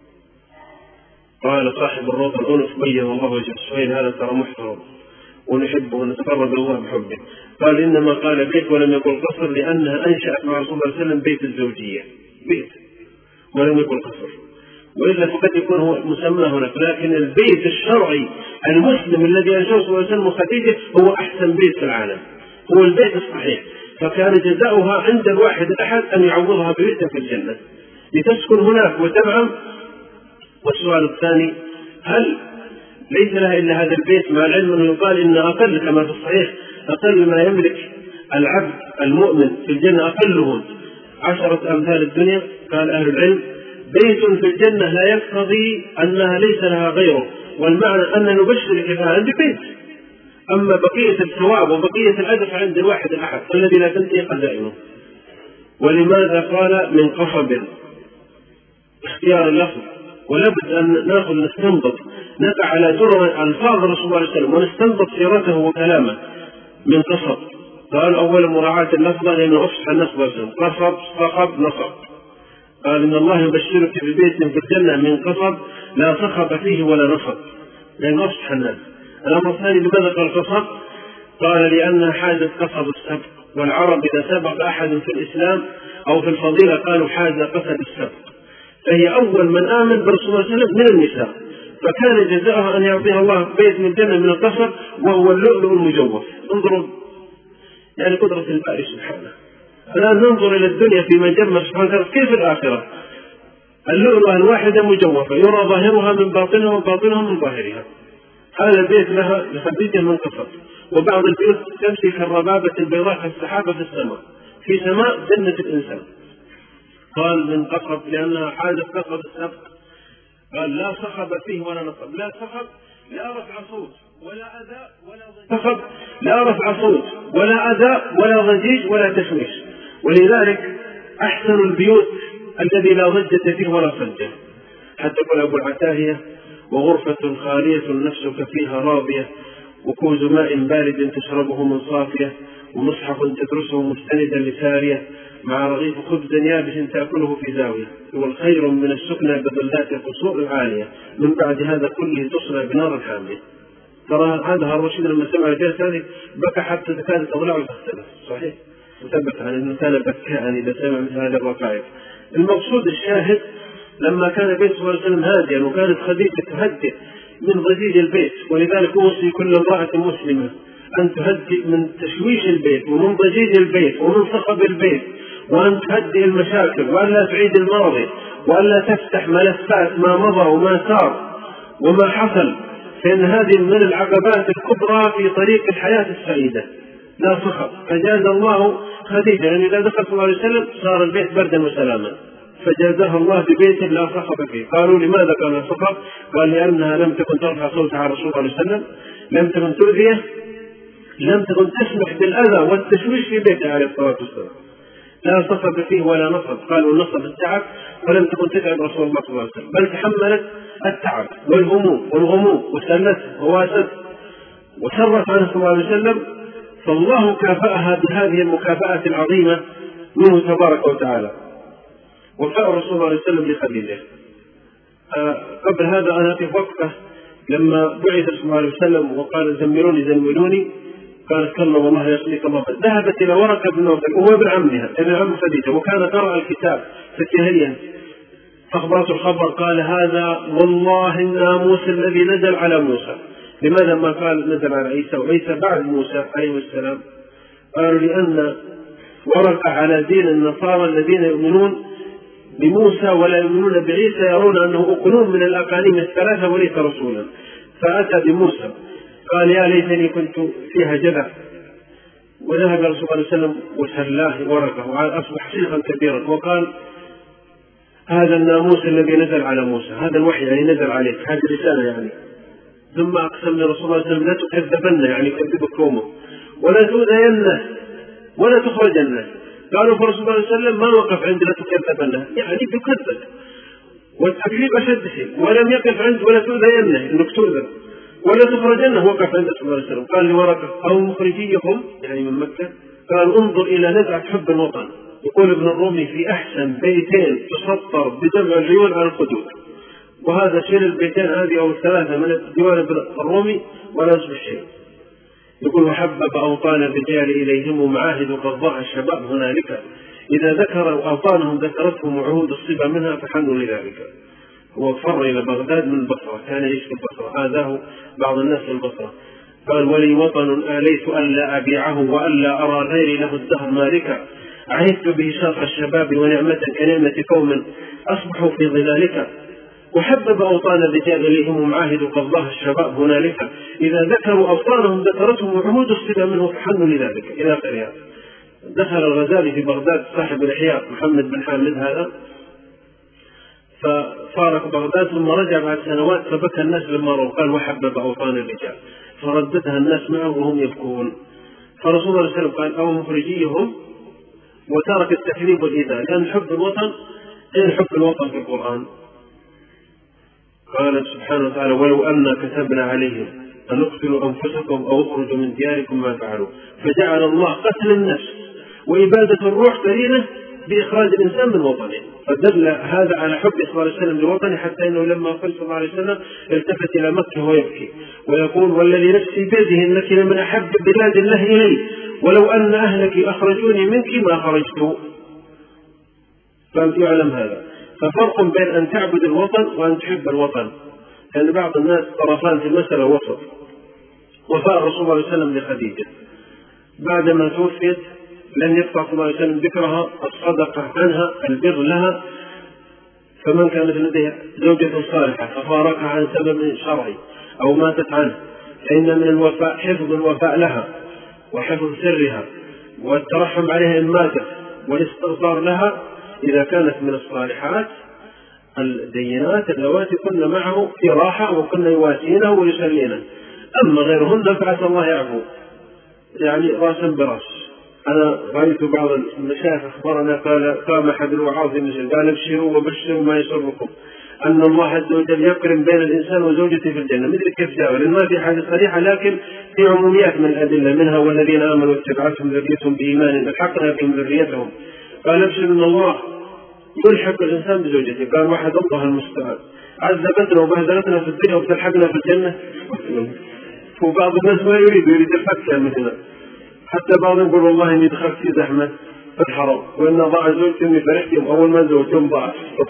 S1: قال صاحب الروضة الأنس بين الله وجه السؤال هذا ترى محترم ونحبه ونتقرب الله بحبه. قال إنما قال بيت ولم يقل قصر لأنها أنشأت مع رسول الله صلى الله عليه وسلم بيت الزوجية، بيت ولم يقل قصر، وإلا فقد يكون هو مسمى هناك. لكن البيت الشرعي المسلم الذي أنشأه صلى الله عليه وسلم خديجة هو أحسن بيت في العالم، هو البيت الصحيح. فكان جزاؤها عند الواحد الأحد أن يعوضها ببيت في الجنة لتسكن هناك وتنعم. والسؤال الثاني هل ليس لها إلا هذا البيت مع العلم أنه يقال إن أقل كما في الصحيح أقل ما يملك العبد المؤمن في الجنة أقلهم 10 أمثال الدنيا؟ قال أهل العلم بيت في الجنة لا يقتضي أنها ليس لها غيره، والمعنى أن نبشرك بها ببيت. أما بقية الثواب وبقية الأجر عند الواحد الأحد الذي لا تنتهي خزائنه. ولماذا قال من قصب؟ اختيار اللفظ، ولابد أن نستنبط نقع على درر ألفاظ الرسول صلى الله عليه وسلم ونستنبط سيرته وكلامه. من قصب قال أول مراعاة اللفظة لأنه أفصح الناس وسلم، قصب صخب نصب. قال إن الله يبشرك ببيت في الجنة من قصب لا صخب فيه ولا نصب، لأنه أفصح الناس. الأمر الثاني لماذا قال قصب؟ قال لأنها حازت قصب السبق، والعرب إذا سبق أحد في الإسلام أو في الفضيلة قالوا حاز قصب السبق، فهي أول من آمن برسول الله صلى الله عليه وسلم من النساء، فكان جزاءها أن يعطيها الله بيت من الجنة من القصب وهو اللؤلؤ المجوف. انظروا يعني قدرة الباري سبحانه. الآن ننظر إلى الدنيا في مجمع سبحانه وتعالى، كيف الآخرة؟ اللؤلؤة الواحدة مجوفة يرى ظاهرها من باطنها وباطنها من ظاهرها. هذا البيت لها لخديجة من قصب، وبعض البيوت تمشي كالربابة البيضاء كالسحابة في السماء، في سماء جنة الإنسان. قال من قصب لأنها حازت قصب السبق. قال لا صخب فيه ولا نصب، لا صخب لا رفع صوت ولا أذى ولا ضجيج، صخب لا رفع صوت ولا أذى ولا ضجيج ولا تشويش. ولذلك أحسن البيوت الذي لا ضجة فيه ولا صجة. حتى قال أبو العتاهية وغرفة خالية نفسك فيها راضية، وكوز ماء بارد تشربه من صافية، ومصحف تدرسه مستندا لسارية، مع رغيف خبز يابس تأكله في زاوية، والخير من السكنى بظلات القصور العالية، من بعد هذا كله تصلى بنار حامية. ترى هذا الرشيد لما سمع الجلسة هذه بكى حتى كانت أضلاعه تختلف، صحيح؟ وثبت عن أنه كان بكاء إذا سمع مثل هذه الرقائق. المقصود الشاهد لما كان البيت صلى الله عليه وسلم هادئا، وكانت خديجة تهدئ من ضجيج البيت، ولذلك أوصي كل امرأة مسلمة أن تهدئ من تشويش البيت ومن ضجيج البيت ومن صخب البيت، وأن تهدئ المشاكل، وأن لا تعيد الماضي، وأن لا تفتح ملفات ما مضى وما صار وما حصل، فإن هذه من العقبات الكبرى في طريق الحياة السعيدة. لا صخب، فجاز الله خديجة يعني إذا دخل صلى الله عليه وسلم صار البيت بردا وسلاما، فجازها الله ببيت لا صخب فيه. قالوا لماذا قال لا صخب؟ قال لأنها لم تكن ترفع صوتها على رسول الله عليه وسلم، لم تكن تؤذيه، لم تكن تسمح بالأذى والتشويش في بيته عليه الصلاة والسلام. لا صخب فيه ولا نصب، قالوا النصب التعب، ولم تكن تتعب رسول الله صلى الله عليه وسلم، بل تحملت التعب والهموم والغموم وسلته وواسته وسرت عنه صلى الله عليه وسلم، فالله كافأها بهذه المكافأة العظيمة منه تبارك وتعالى. وفاء الرسول صلى الله عليه وسلم لخديجة. قبل هذا أنا في وقفة لما بعث صلى الله عليه وسلم وقال زملوني زملوني، قالت كلا والله يصليك الله. ذهبت إلى ورقة بن نوفل وهو ابن عمها ابن عم خديجة، وكان قرأ الكتاب فتهيأ فأخبرت الخبر، قال هذا والله الناموس الذي نزل على موسى. لماذا ما قال نزل على عيسى وعيسى بعد موسى عليه السلام؟ قالوا لأن ورقة على دين النصارى الذين يؤمنون بموسى ولا يؤمنون بعيسى، يرون أنه أقنوم من الأقانيم الثلاثة وليس رسولا، فأتى بموسى قال يا ليتني كنت فيها جذع، وذهب رسول الله صلى الله عليه وسلم وسلاه ورقه وأصبح شيخا كبيرا، وقال هذا الناموس الذي نزل على موسى، هذا الوحي يعني نزل عليك، هذه الرسالة يعني. ثم أقسم لرسول الله صلى الله عليه وسلم لا تكذبن يعني كذب قومه، ولا تؤذينه ولا تخرجنه. قالوا فرسول الله صلى الله عليه وسلم ما وقف عند لا تكذبنه يعني تكذب، والتكذيب أشد شيء، ولم يقف عند ولا تؤذينه انك تؤذى ولا تخرجنه، وقف عند صلى الله عليه وسلم. قال لورقة أو مخرجيكم يعني من مكة، قال انظر إلى نزعة حب الوطن. يقول ابن الرومي في أحسن بيتين تسطر بدمع العيون على الخدود، وهذا شيل البيتين هذه أو الثلاثة من ديوان ابن الرومي ولا يصبح شيء. يقول وحبب أوطان الرجال إليهم معاهد قد ضاع الشباب هنالك، إذا ذكروا أوطانهم ذكرتهم وعهود الصبا منها فحنوا لذلك. هو فر إلى بغداد من البصرة، كان يعيش في البصرة، آذاه بعض الناس في البصرة. قال ولي وطن آليت ألا أبيعه وألا أرى غيري له الدهر مالكا، عهدت به شرف الشباب ونعمة كنعمة قوم أصبحوا في ظلالك. وحبب أوطان الرجال إليهم معاهد قد ضاع الشباب هنالك، إذا ذكروا أوطانهم ذكرتهم وعهود الصبا منه فحنوا لذلك إلى آخرها. دخل الغزالي في بغداد صاحب الإحياء محمد بن حامد هذا، ففارق بغداد ثم رجع بعد سنوات، فبكى الناس لما رأوا، قال وحبب أوطان الرجال، فرددها الناس معه وهم يبكون. فرسول الله صلى الله عليه وسلم قال أو مخرجيهم وترك التكذيب والإيذاء، لأن حب الوطن غير حب الوطن في القرآن. قال سبحانه وتعالى: ولو أن كتبنا عليهم أن اقتلوا أنفسكم أو اخرجوا من دياركم ما فعلوا، فجعل الله قتل النفس وإبادة الروح قرينة بإخراج الإنسان من وطنه، فدل هذا على حب صلى الله عليه وسلم لوطنه، حتى إنه لما قال صلى الله عليه وسلم التفت إلى مكة ويبكي ويقول: والذي نفسي بيده إنك لمن أحب بلاد الله إلي، ولو أن أهلك أخرجوني منك ما خرجت. فيعلم هذا. ففرق بين أن تعبد الوطن وأن تحب الوطن، لأن بعض الناس طرفان في المسألة وسط. وفاء الرسول صلى الله عليه وسلم لخديجة بعدما توفيت لم يقطع صلى الله عليه وسلم ذكرها، الصدقة عنها، البر لها. فمن كانت لديها زوجة صالحة ففارقها عن سبب شرعي أو ماتت عنه، فإن من الوفاء حفظ الوفاء لها وحفظ سرها والترحم عليها إن ماتت والاستغفار لها إذا كانت من الصالحات الدينات اللواتي كن معه في راحة وكن يواسينه ويسلينه. أما غيرهن فعسى الله يعفو، يعني راسا براس. أنا رأيت بعض المشايخ أخبرنا قام أحد الوعاظ قال: ابشروا وبشروا ما يسركم أن الله عز وجل يكرم بين الإنسان وزوجته في الجنة. مثل كيف جاء، لأن ما في حاجة صريحة، لكن في عموميات من الأدلة، منها: والذين آمنوا واتبعتهم ذريتهم بإيمان ألحقنا بهم ذريتهم. قال: ابشر أن الله يلحق الإنسان بزوجته. قال واحد: الله المستعان، عذبتنا وبهدلتنا في الدنيا وتلحقنا في الجنة. وبعض الناس ما يريد الفكة من هنا، حتى بعض يقول: والله إني دخلت في زحمة في الحرم وإن ضاع زوجتي فرحتهم أول ما زوجتهم ضاع.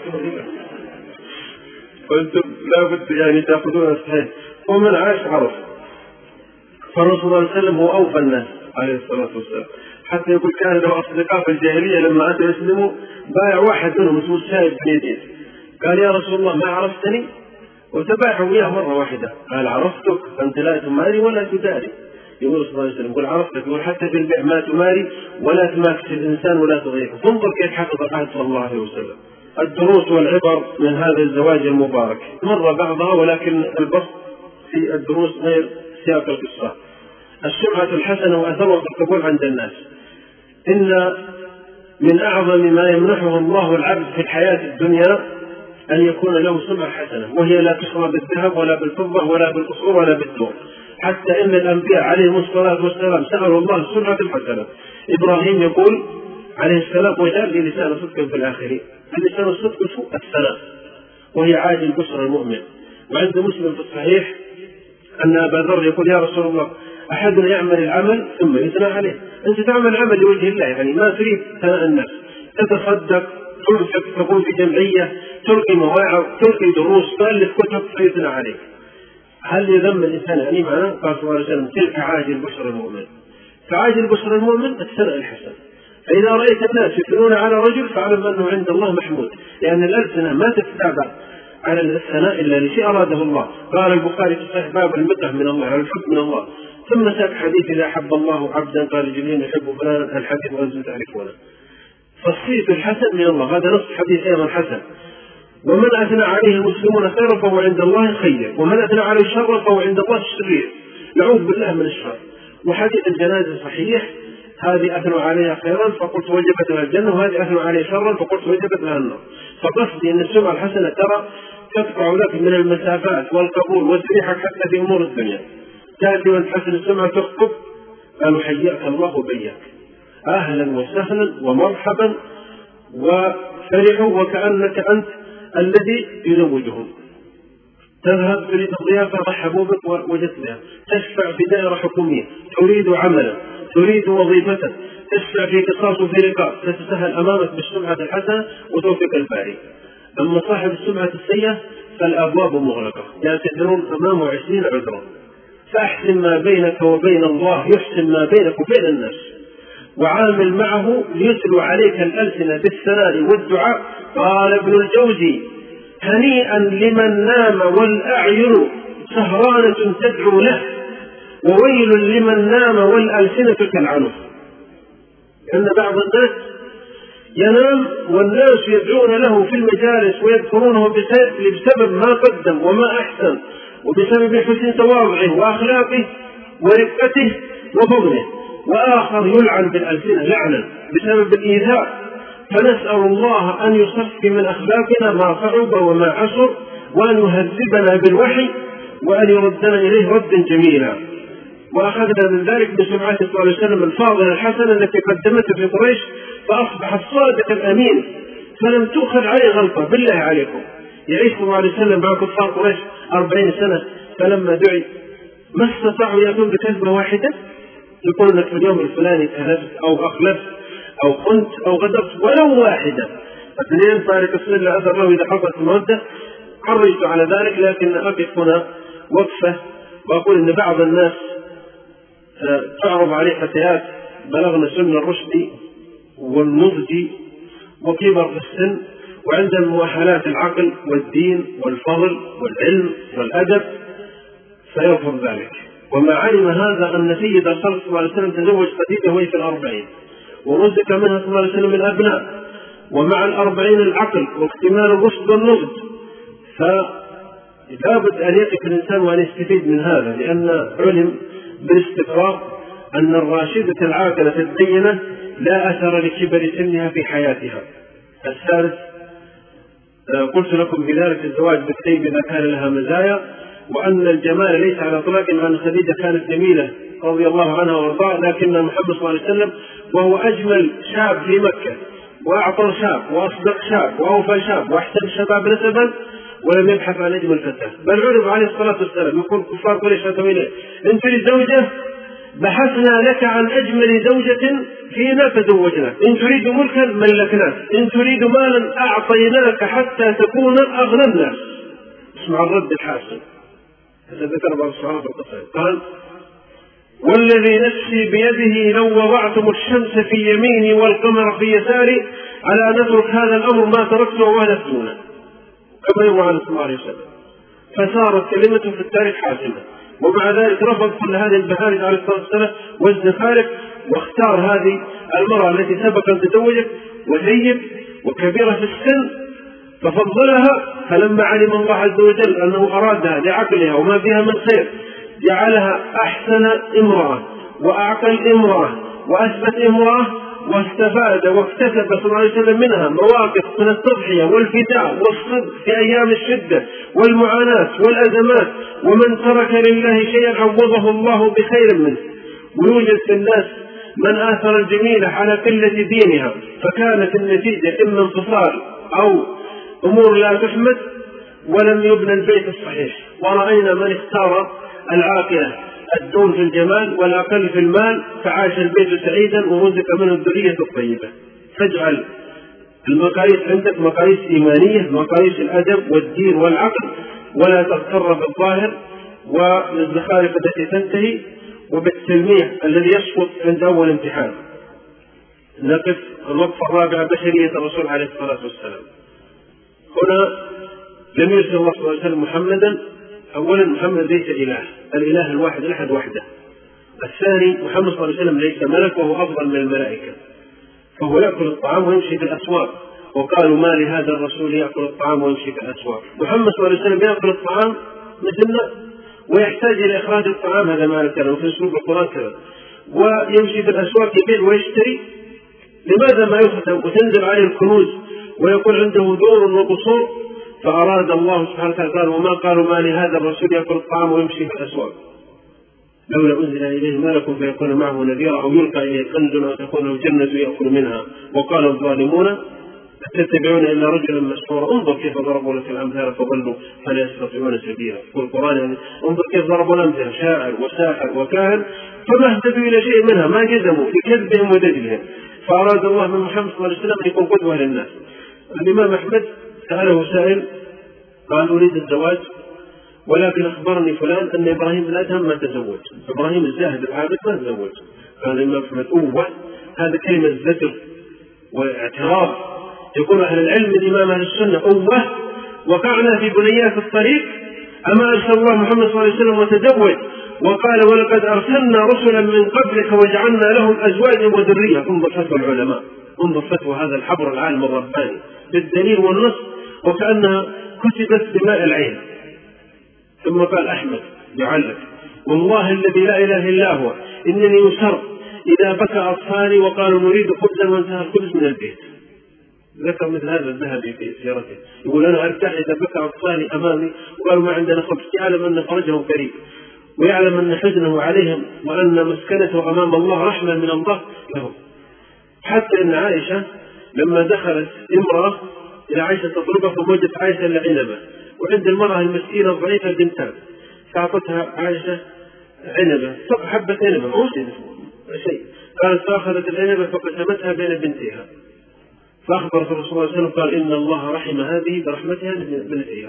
S1: فأنتم لابد يعني تأخذون صحيح. ومن عاش عرف. فالرسول صلى الله عليه وسلم هو أوفى الناس عليه الصلاة والسلام، حتى يقول كان له أصدقاء في الجاهلية لما أتوا يسلموا بايع واحد منهم اسمه السائب بن يزيد، قال: يا رسول الله ما عرفتني؟ وتبايعوا إياه مرة واحدة. قال: عرفتك أنت لا تماري ولا تداري. يقول صلى الله عليه وسلم: يقول عرفتك، يقول حتى في البيع ما تماري ولا تماكس الإنسان ولا تضيفه. فانظر كيف حفظ العهد صلى الله عليه وسلم. الدروس والعبر من هذا الزواج المبارك مر بعضها، ولكن البسط في الدروس غير سياق القصة. السمعة الحسنة وأثرها في القبول عند الناس. إن من أعظم ما يمنحه الله العبد في الحياة الدنيا أن يكون له سمعة حسنة، وهي لا تشرى بالذهب ولا بالفضة ولا بالقصور ولا بالدور. حتى إن الأنبياء عليهم الصلاة والسلام سألوا الله السمعة الحسنة. إبراهيم يقول عليه السلام: واجعل لي لسان صدق في الآخرين. اللسان الصدق سوء الثناء، وهي عاجل بشرى المؤمن. وعند مسلم في الصحيح أن أبا ذر يقول: يا رسول الله أحدنا يعمل العمل ثم يثنى عليه. أنت تعمل عمل لوجه الله، يعني ما تريد ثناء الناس، تتصدق، تنفق، تقوم في جمعية، تلقي مواعظ، تلقي دروس، تألف كتب فيثنى عليك. هل يذم الإنسان يعني معناه؟ قال صلى الله عليه وسلم: تلك عاجل بشرى المؤمن. فعاجل بشرى المؤمن الثناء الحسن. فإذا رأيت الناس يثنون على رجل فاعلم أنه عند الله محمود، لأن الألسنة ما تتتابع على الثناء إلا لشيء أراده الله. قال البخاري في صحيح: باب المدح من الله، على الحب من الله. ثم ساق حديث: إذا أحب الله عبدا قال جبريل يحب فلانا الحديث وأنتم تعرفونه. فالصيت الحسن من الله، هذا نص حديث أيضا حسن. ومن أثنى عليه المسلمون خيرا فهو عند الله خير، ومن أثنى عليه شرا فهو عند الله شرير. نعوذ بالله من الشر. وحديث الجنازة صحيح: هذه أثنوا عليها خيرا فقلت وجبت لها الجنة، وهذه أثنوا عليها شرا فقلت وجبت لها النار. فقصدي أن السمعة الحسنة ترى تقطع لك من المسافات والقبول وتريحك حتى في أمور الدنيا. تأتي وأنت حسن السمعة تخطب، قالوا: حياك الله وبياك، أهلا وسهلا ومرحبا، وفرحوا وكأنك أنت الذي يزوجهم. تذهب تريد الضيافة رحبوا بك وجدت بها. تشفع في دائرة حكومية، تريد عملا، تريد وظيفة، تشفع في قصاص وفي رقاب، تتسهل أمامك بالسمعة الحسنة وتوفيق الباري. أما صاحب السمعة السيئة فالأبواب مغلقة، لا تدرون أمامه 20 عذرا. فأحسن ما بينك وبين الله يحسن ما بينك وبين الناس، وعامل معه ليتلو عليك الألسنة بالثناء والدعاء. قال ابن الجوزي: هنيئا لمن نام والأعين سهرانة تدعو له، وويل لمن نام والألسنة تلعنه. إن بعض الناس ينام والناس يدعون له في المجالس ويذكرونه بسبب ما قدم وما أحسن، وبسبب حسن تواضعه وأخلاقه ورقته وفضله. وآخر يلعن بالألسنة لعنا بسبب الإيذاء. فنسأل الله أن يصفي من أخلاقنا ما صعب وما عسر، وأن يهذبنا بالوحي، وأن يردنا إليه ردا جميلا. وأخذنا من ذلك بسمعته صلى الله عليه وسلم الفاضلة الحسنة التي قدمته في قريش، فأصبح الصادق الأمين، فلم تؤخذ عليه غلطة. بالله عليكم، يعيش صلى الله عليه وسلم مع كفار قريش 40 سنة، فلما دعي ما استطاعوا يأتون بكلمة واحدة يقول لك في اليوم الفلاني كذبت أو أخلفت أو خنت أو غدرت ولو واحدة. اثنين فارق السر لا أثر له إذا حصلت المودة. حرجت على ذلك، لكن أقف هنا وقفة وأقول إن بعض الناس تعرض عليه فتيات بلغنا سن الرشد والنضج وكبر في السن، وعندهم مؤهلات العقل والدين والفضل والعلم والأدب، فيرفض ذلك. وما علم هذا أن سيد صلى الله عليه وسلم تزوج خديجة وهي في 40، ورزق منها صلى الله عليه وسلم من أبناء، ومع 40 العقل واكتمال الرشد والنضج. فلابد أن يقف الإنسان وأن يستفيد من هذا، لأن علم بالاستقرار أن الراشدة العاقلة الدينة لا أثر لكبر سنها في حياتها. الثالث، قلت لكم بذلك الزواج بالطيب إذا كان لها مزايا، وأن الجمال ليس على طلاق، أن خديجة كانت جميلة رضي الله عنها وارضاها، لكن محمد صلى الله عليه وسلم وهو أجمل شاب في مكة وأعطر شاب وأصدق شاب وأوفى شاب وأحسن شباب نسبا، ولم يبحث عن أجمل فتاة. بل عرض عليه الصلاة والسلام يقول كفار قريش إليه: إن تريد زوجة بحثنا لك عن أجمل زوجة فينا فزوجناك، إن تريد ملكا ملكناك، إن تريد مالا أعطيناك حتى تكون أغنى الناس. اسمع الرد الحاسم. ذكر بعض الصحابة القصير قال: والذي نفسي بيده لو وضعتم الشمس في يميني والقمر في يساري على أن نترك هذا الأمر ما تركته وهلكتونه، كما يروى عن صلى الله عليه وسلم. فصارت كلمته في التاريخ حاسمة. ومع ذلك رفض كل هذه البهارج عليه الصلاة والسلام والزخارف، واختار هذه المرأة التي سبق أن تزوجت وثيب وكبيرة في السن ففضلها. فلما علم الله عز وجل أنه أرادها لعقلها وما فيها من خير جعلها أحسن امرأة وأعقل امرأة وأثبت امرأة، واستفاد واكتسب صلى الله عليه وسلم منها مواقف من التضحية والفداء والصدق في أيام الشدة والمعاناة والأزمات. ومن ترك لله شيئا عوضه الله بخير منه. ويوجد في الناس من آثر الجميلة على قلة دينها، فكانت النتيجة إما انفصال أو أمور لا تحمد، ولم يبنى البيت الصحيح. ورأينا من اختار العاقلة الدون في الجمال والأقل في المال، فعاش البيت سعيدا ورزق منه الذرية الطيبة. فاجعل المقاييس عندك مقاييس إيمانية، مقاييس الأدب والدين والعقل، ولا تغتر بالظاهر والزخارف التي تنتهي وبالتلميح الذي يسقط عند أول امتحان. نقف الوقفة الرابعة: بشرية الرسول عليه الصلاة والسلام. هنا لم يرسل الله صلى الله عليه وسلم محمدا. أولا محمد ليس إله، الإله الواحد الأحد وحده. الثاني محمد صلى الله عليه وسلم ليس ملك وهو أفضل من الملائكة، فهو يأكل الطعام ويمشي في الأسواق، وقالوا ما لهذا الرسول يأكل الطعام ويمشي في الأسواق. محمد صلى الله عليه وسلم يأكل الطعام مثلنا ويحتاج إلى إخراج الطعام، هذا ما نتكلم في أسلوب القرآن كذا، ويمشي في الأسواق يبيع ويشتري. لماذا ما يختم وتنزل عليه الكنوز ويكون عنده دور وقصور؟ فأراد الله سبحانه وتعالى قال: وما قالوا ما لهذا الرسول يأكل الطعام ويمشي في الأسواق لولا أنزل إليه ملك فيكون معه نذيرا أو يلقى إليه كنز أو تكون له جنة يأكل منها. وقال الظالمون تتبعون إلا رجلا مسحورا. انظر كيف ضربوا لك الأمثال فضلوا فلا يستطيعون سبيلا. والقرآن يعني انظر كيف ضربوا الأمثال، شاعر وساحر وكاهن فما اهتدوا إلى شيء منها، ما جزموا في كذبهم ودجلهم. فأراد الله من محمد صلى الله عليه وسلم أن يكون قدوة للناس. الإمام أحمد سأله سائل قال: أريد الزواج، ولكن أخبرني فلان أن إبراهيم بن أدهم ما تزوج، إبراهيم الزاهد العابد ما تزوج. قال الإمام أحمد: أوه، هذا كلمة زجر واعتراض. يقول أهل العلم الإمام أهل السنة: أوه، وقعنا في بنيات الطريق. أما أرسل الله محمد صلى الله عليه وسلم وتزوج وقال: ولقد أرسلنا رسلا من قبلك وجعلنا لهم أزواجا وذرية. انظر فتوى العلماء، انظر فتوى هذا الحبر العالم الرباني بالدليل والنص، وكأنها كتبت بماء العين. ثم قال أحمد يعلق: والله الذي لا إله إلا هو إنني يسر إذا بكى أطفالي وقالوا نريد خبزا وانتهى الخبز من البيت. ذكر مثل هذا الذهبي في سيرته، يقول أنا أرتاح إذا بكى أطفالي أمامي وقالوا ما عندنا خبز، يعلم أن فرجهم قريب ويعلم أن حزنه عليهم وأن مسكنته أمام الله رحمة من الله لهم. حتى أن عائشة لما دخلت امرأة إلى عائشة تطلبها فوجدت عائشة العنبة، وعند المرأة المسكينة الضعيفة بنتان، فأعطتها عائشة عنبة، حبة عنبة ما شيء، قالت فأخذت العنبة فقسمتها بين بنتها، فأخبر الرسول صلى الله عليه وسلم قال إن الله رحم هذه برحمتها بنتها.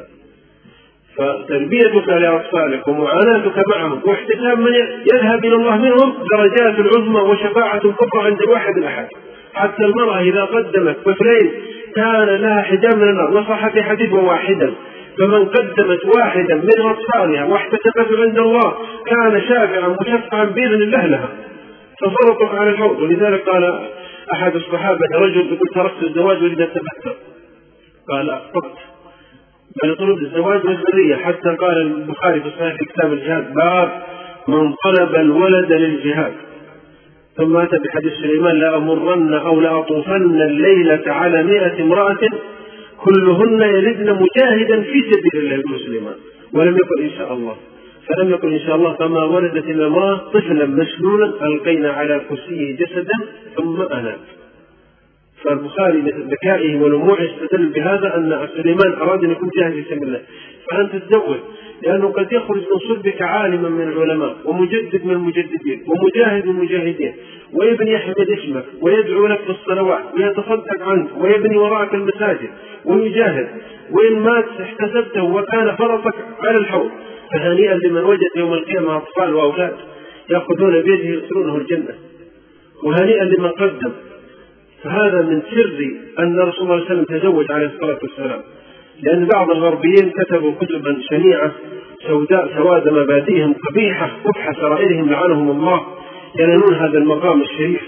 S1: فتربيتك لأطفالك ومعاناتك معهم واحتساب من يذهب إلى الله منهم درجات العظمى وشفاعة كبرى عند الواحد الأحد. حتى المرأة إذا قدمت طفلين كان لها حجاب من النار، وصح في حديث واحدا، فمن قدمت واحدا من أطفالها واحتسبته عند الله كان شافعا مشفعا بإذن الله لها، ففرطت على الحوض. ولذلك قال أحد الصحابة رجل يقول تركت الزواج ولد التبتر، قال أخطأت، بل طلب الزواج والذرية. حتى قال البخاري في صحيح كتاب الجهاد باب من طلب الولد للجهاد، ثم أتى بحديث سليمان لأمرن أو لأطوفن الليلة على 100 امرأة كلهن يلدن مجاهدا في سبيل الله ابن سليمان، ولم يقل إن شاء الله، فلم يقل إن شاء الله، فما ولدت المرأة طفلا مشلولا ألقينا على كرسيه جسدا ثم أناب. فالبخاري بذكائه ولموعه استدل بهذا أن سليمان أراد أن يكون جاهد في سبيل الله، فأنت تزوج، لأنه قد يخرج من صلبك عالما من العلماء ومجدد من المجددين ومجاهد من المجاهدين، ويبني يحمد اسمك ويدعو لك في الصلوات ويتصدق عنك ويبني وراءك المساجد ويجاهد، وإن مات احتسبته وكان فرطك على الحوض. فهنيئا لمن وجد يوم القيامة أطفال وأولاد يأخذون بيده يرسلونه الجنة، وهنيئا لمن قدم. فهذا من سر أن رسول الله صلى الله عليه وسلم تزوج عليه الصلاة والسلام، لأن بعض الغربيين كتبوا كتبا شنيعة سوداء سواد مبادئهم قبيحة قبح سرائرهم لعنهم الله، ينالون هذا المقام الشريف.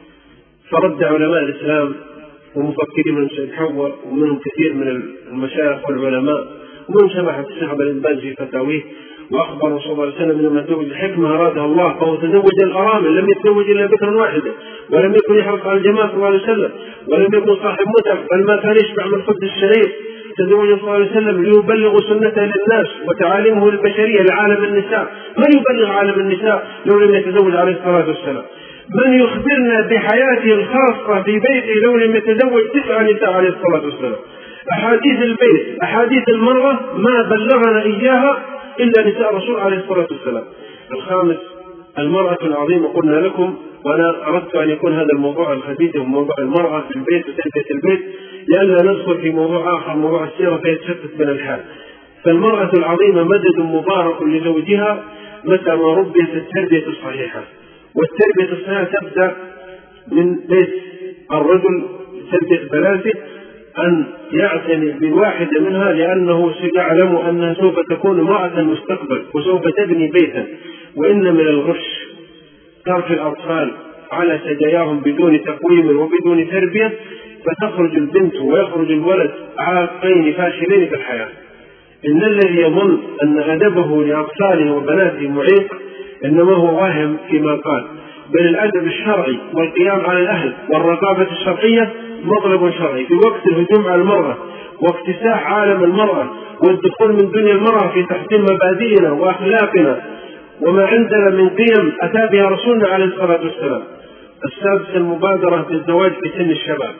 S1: فرد علماء الإسلام ومفكرين من سيد حواء ومنهم كثير من المشايخ والعلماء ومن سماحة الشيخ بن باز في فتاويه، وأخبر صلى الله عليه وسلم لما تزوج الحكمة أرادها الله، فهو تزوج الأرامل، لم يتزوج إلا بكرا واحدة، ولم يكن يحرص على الجماعة صلى الله عليه وسلم، ولم يكن صاحب متع، بل ما كان يشبع من خبز الشريف. تزوج صلى الله عليه وسلم ليبلغ سنته للناس وتعاليمه للبشرية لعالم النساء. من يبلغ عالم النساء لو لم يتزوج عليه الصلاة والسلام؟ من يخبرنا بحياته الخاصة في بيته لو لم يتزوج 9 نساء عليه الصلاة والسلام؟ أحاديث البيت، أحاديث المرأة ما بلغنا إياها إلا نساء الرسول عليه الصلاة والسلام. الخامس المرأة العظيمة. قلنا لكم، وأنا أردت أن يكون هذا الموضوع الخفيف وموضوع المرأة في البيت وتربية البيت، لأننا ندخل في موضوع آخر، موضوع السيرة، فيتشتت من الحال. فالمرأة العظيمة مدد مبارك لزوجها متى ما ربيت التربية الصحيحة. والتربية الصحيحة تبدأ من بيت الرجل، تربية بناته، أن يعتني بواحدة منها، لأنه سيعلم أنها سوف تكون امرأة المستقبل وسوف تبني بيتا. وإن من الغش ترك الأطفال على سجاياهم بدون تقويم وبدون تربية، فتخرج البنت ويخرج الولد عاقين فاشلين في الحياة. إن الذي يظن أن أدبه لأطفاله وبناته معيق إنما هو واهم فيما قال، بل الأدب الشرعي والقيام على الأهل والرقابة الشرعية مطلب شرعي في وقت الهجوم على المرأة واكتساح عالم المرأة والدخول من دنيا المرأة في تحسين مبادئنا وأخلاقنا وما عندنا من قيم أتى بها رسولنا عليه الصلاة والسلام. السادس المبادرة بالزواج في سن الشباب.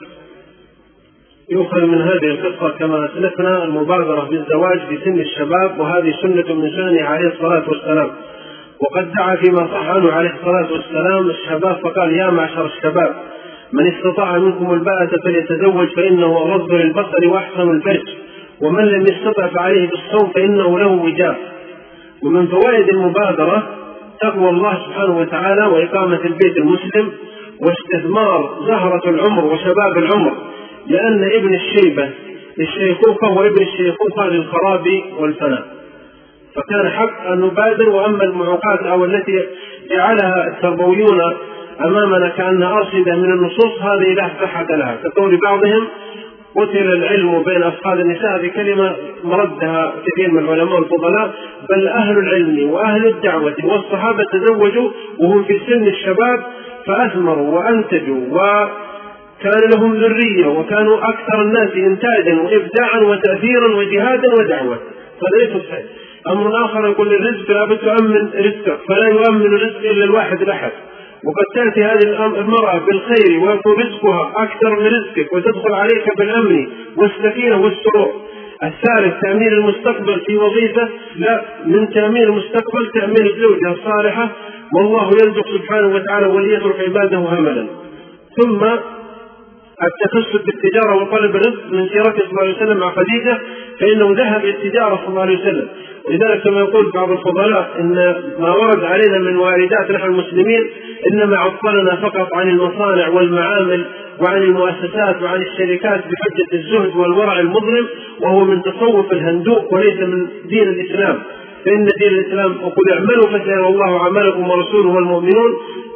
S1: يؤخذ من هذه القصة كما أسلفنا المبادرة بالزواج في سن الشباب، وهذه سنة من سننه عليه الصلاة والسلام. وقد دعا فيما صح عنه عليه الصلاة والسلام الشباب فقال: يا معشر الشباب، من استطاع منكم الباءة فليتزوج فإنه أغض للبصر وأحسن الفرج، ومن لم يستطع فعليه بالصوم فإنه له وجاء. ومن فوائد المبادرة تقوى الله سبحانه وتعالى وإقامة البيت المسلم واستثمار زهرة العمر وشباب العمر، لأن ابن الشيبة للشيخوخة وابن الشيخوخة للخراب والفناء، فكان حق أن نبادر. وأما المعوقات أو التي جعلها التربويون أمامنا كأنها أرصدة من النصوص، هذه لا صحة لها، كقول بعضهم: قتل العلم بين أصحاب النساء، بكلمة مردها كثير من العلماء الفضلاء، بل أهل العلم وأهل الدعوة والصحابة تزوجوا وهم في سن الشباب، فأثمروا وأنتجوا وكان لهم ذرية وكانوا أكثر الناس إنتاجا وإبداعا وتأثيرا وجهادا ودعوة. فليس صحيح. أمر آخر يقول الرزق لابد تؤمن رزقك، فلا يؤمن الرزق إلا الواحد الأحد. وقد تأتي هذه المرأة بالخير ويكون رزقها أكثر من رزقك وتدخل عليك بالأمن والسكينة والسرور. الثالث تأمين المستقبل في وظيفة، لا، من تأمين المستقبل تأمين الزوجة الصالحة، والله يرزق سبحانه وتعالى وليترك عباده هملا. ثم التكسب بالتجارة وطلب الرزق من سيرته صلى الله عليه وسلم مع خديجة، فإنه ذهب للتجارة صلى الله عليه وسلم. ولذلك كما يقول بعض الفضلاء إن ما ورد علينا من واردات نحن المسلمين إنما عطلنا فقط عن المصانع والمعامل وعن المؤسسات وعن الشركات بحجة الزهد والورع المظلم، وهو من تصوف الهندوء وليس من دين الإسلام. فإن دين الإسلام وقل اعملوا فسيرى الله عملكم ورسوله والمؤمنون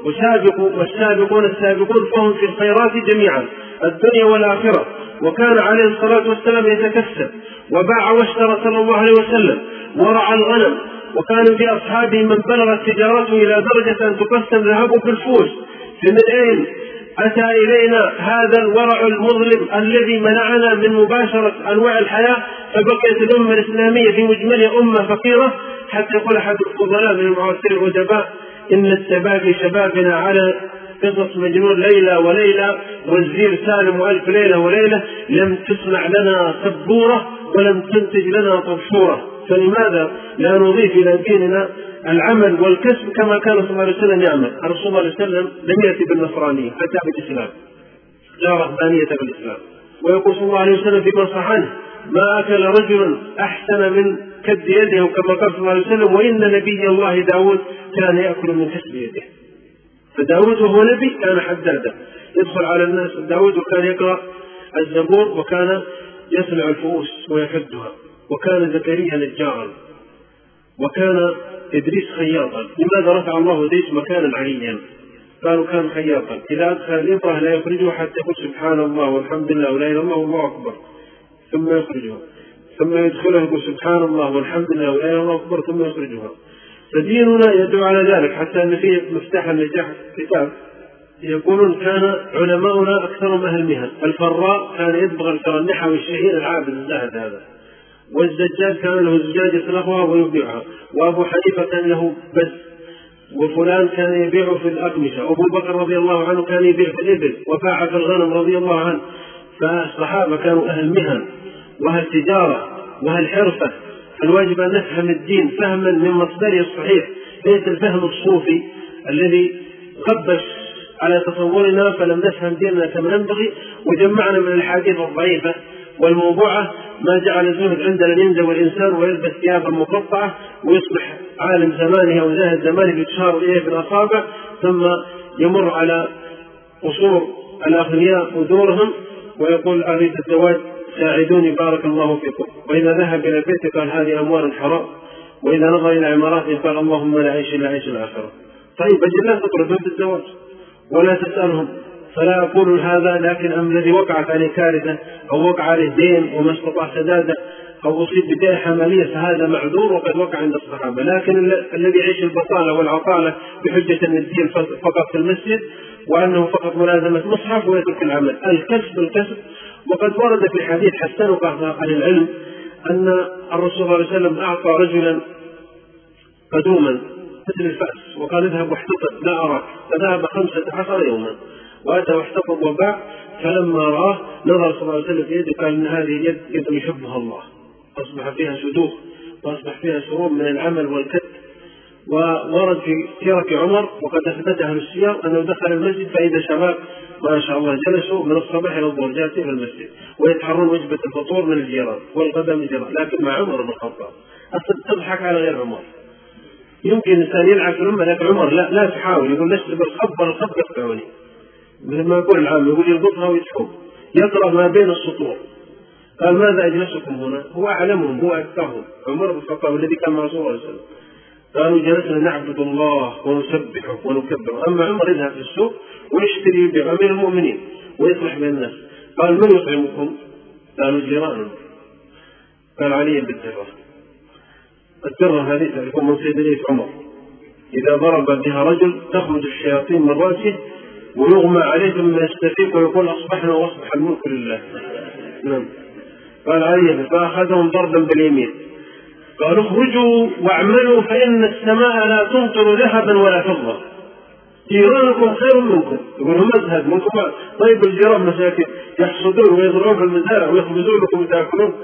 S1: والسابقون السابقون فهم في الخيرات جميعا الدنيا والآخرة. وكان عليه الصلاة والسلام يتكسب وباع واشترى صلى الله عليه وسلم ورعى الغنم، وكان في أصحابه من بلغت تجارته إلى درجة أن تقسم ذهبه بالفوس. فمن أين أتى إلينا هذا الورع المظلم الذي منعنا من مباشرة أنواع الحياة، فبقيت الأمة الإسلامية في مجملها أمة فقيرة، حتى يقول أحد الفضلاء من المعاصرين الأدباء إن التباكي شبابنا على قصص مجنون ليلة وليلة والزير سالم وألف ليلة وليلة، لم تصنع لنا سبورة ولم تنتج لنا طبشورة. فلماذا لا نضيف إلى ديننا العمل والكسب كما كان صلى الله عليه وسلم يعمل؟ الرسول صلى الله عليه وسلم لم يأتي بالنصرانية، أتى بالإسلام، لا رهبانية بالإسلام. ويقول صلى الله عليه وسلم فيما صح عنه ما أكل رجل أحسن من كد يده، كما قال صلى الله عليه وسلم وإن نبي الله داود كان يأكل من كسب يده. فداود وهو نبي كان حدادا يدخل على الناس. داود وكان يقرأ الزبور وكان يصنع الفؤوس ويحدها، وكان زكريا نجارا، وكان إدريس خياطا. لماذا رفع الله إدريس مكانا عليا؟ قالوا كان خياطا، إذا أدخل الإبرة لا يخرجه حتى يقول سبحان الله والحمد لله ولا إله إلا الله والله أكبر ثم يخرجها، ثم يدخلها يقول سبحان الله والحمد لله ولا إله إلا الله أكبر ثم يخرجها. فديننا يدعو على ذلك، حتى أن فيه مفتاح النجاح كتاب يقولون كان علماؤنا أكثرهم أهل المهن. الفراء كان يدبغ الفرنحة والشهير العابد الزاهد هذا، والزجاج كان له زجاج يطلقها ويبيعها، وأبو حنيفة كان له بس، وفلان كان يبيع في الأقمشة، وأبو بكر رضي الله عنه كان يبيع في الإبل وباع في الغنم رضي الله عنه. فالصحابة كانوا أهل مهن وأهل تجارة وأهل حرفة. الواجب أن نفهم الدين فهما من مصدره الصحيح، ليس الفهم الصوفي الذي خبش على تصورنا فلم نفهم ديننا كما ينبغي، وجمعنا من الحديث الضعيفة والموضوعة ما جعل الزهد عندنا ينزل الإنسان ويلبس ثيابا مقطعة ويصبح عالم زمانه أو زاهد زمانه يتشار إليه بالأصابع، ثم يمر على قصور الأغنياء ودورهم ويقول أريد الزواج ساعدوني بارك الله فيكم. وإذا ذهب إلى البيت قال هذه أموال حرام، وإذا نظر إلى عماراته قال اللهم لا عيش إلا عيش الآخرة. طيب أجل لا تطردهم بالزواج ولا تسألهم. فلا أقول هذا، لكن الذي وقعت عليه كارثة أو وقع عليه دين وما استطاع سداده أو أصيب بجائحة مالية فهذا معذور وقد وقع عند الصحابة. لكن الذي يعيش البطالة والعطالة بحجة أن الدين فقط في المسجد وأنه فقط ملازمة مصحف ويترك العمل. الكسب. وقد ورد في حديث حسنه بعض أهل العلم أن الرسول صلى الله عليه وسلم أعطى رجلا قدوما مثل الفأس وقال اذهب واحتطب لا أراك، فذهب 15 يوما وأتى واحتطب وباع. فلما رآه نظر صلى الله عليه وسلم في يده قال إن هذه يد يحبها الله، أصبح فيها شدوخ وأصبح فيها سرور من العمل والكد. وورد في سيرة عمر وقد أثبتها السير أنه دخل المسجد فإذا شباب ما شاء الله جلسوا من الصباح إلى الظهر جالسين في المسجد ويتحرون وجبة الفطور من الجيران والغداء من الجيران. لكن مع عمر بن الخطاب أصلا تضحك على غير عمر. يمكن إنسان يلعب في الأمة لكن عمر لا تحاول، يقول نشرب الخب يقطعني مثل ما يقول العام، يقول يربطها ويسحب يقرأ ما بين السطور. قال ماذا أجلسكم هنا؟ هو أعلمهم هو أكثرهم. عمر بن الخطاب الذي كان مع رسول الله صلى الله عليه وسلم قالوا جلسنا نعبد الله ونسبحه ونكبره. أما عمر يذهب في السوق ويشتري بأمير المؤمنين ويصلح بين الناس. قال من يطعمكم؟ قالوا جيرانهم. قال علي بالدرة. الدرة هذه تعرفون من صيدلية عمر، إذا ضرب بها رجل تخرج الشياطين من رأسه ويغمى عليه ثم يستفيق ويقول أصبحنا وأصبح الملك لله. نعم. قال عليه فأخذهم ضربا باليمين قال اخرجوا واعملوا فإن السماء لا تمطر ذهبا ولا فضة، جيرانكم خير منكم. يقول هم مذهب منكم. طيب الجيران مساكين يحصدون ويزرعون في المزارع ويخبزون لكم وتأكلون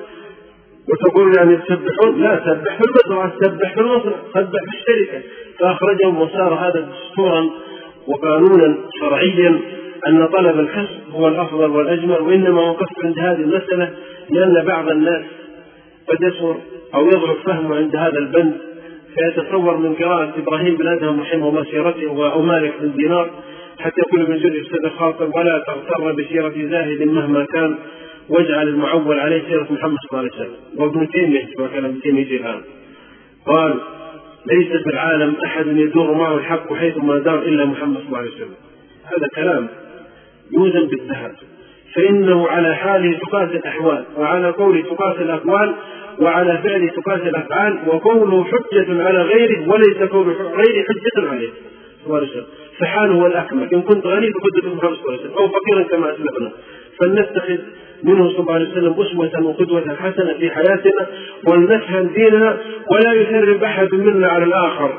S1: وتقول يعني تسبحون؟ لا، سبح في المزرعة، سبح في المصنع، سبح في الشركة. فأخرجهم وصار هذا دستورا وقانونا شرعيا أن طلب الكسب هو الأفضل والأجمل. وإنما وقفت عند هذه المسألة لأن بعض الناس قد يصور أو يضرب فهمه عند هذا البند فيتصور من قراءة إبراهيم بن أدهم رحمه الله سيرته أو مالك بن دينار حتى يقول ابن جرير سيد خاطب ولا تغتر بسيرة زاهد مهما كان واجعل المعول عليه سيرة محمد صلى الله عليه وسلم. وابن تيمية وكلام ابن تيمية الآن قال ليس في العالم أحد يدور معه الحق حيثما دار إلا محمد صلى الله عليه وسلم. هذا كلام يوزن بالذهب، فإنه على حاله تقاس الأحوال وعلى قوله تقاس الأقوال وعلى فعله تقاس الأفعال، وقوله حجة على غيره وليس قول غيره حجة عليه صلى الله عليه وسلم. فحاله هو الأكمل، إن كنت غني فقد محمد صلى الله عليه وسلم أو فقيرا كما أسلفنا، فلنتخذ منه صلى الله عليه وسلم أسوة وقدوة حسنة في حياتنا ولنفهم ديننا ولا يثرب أحد منا على الآخر.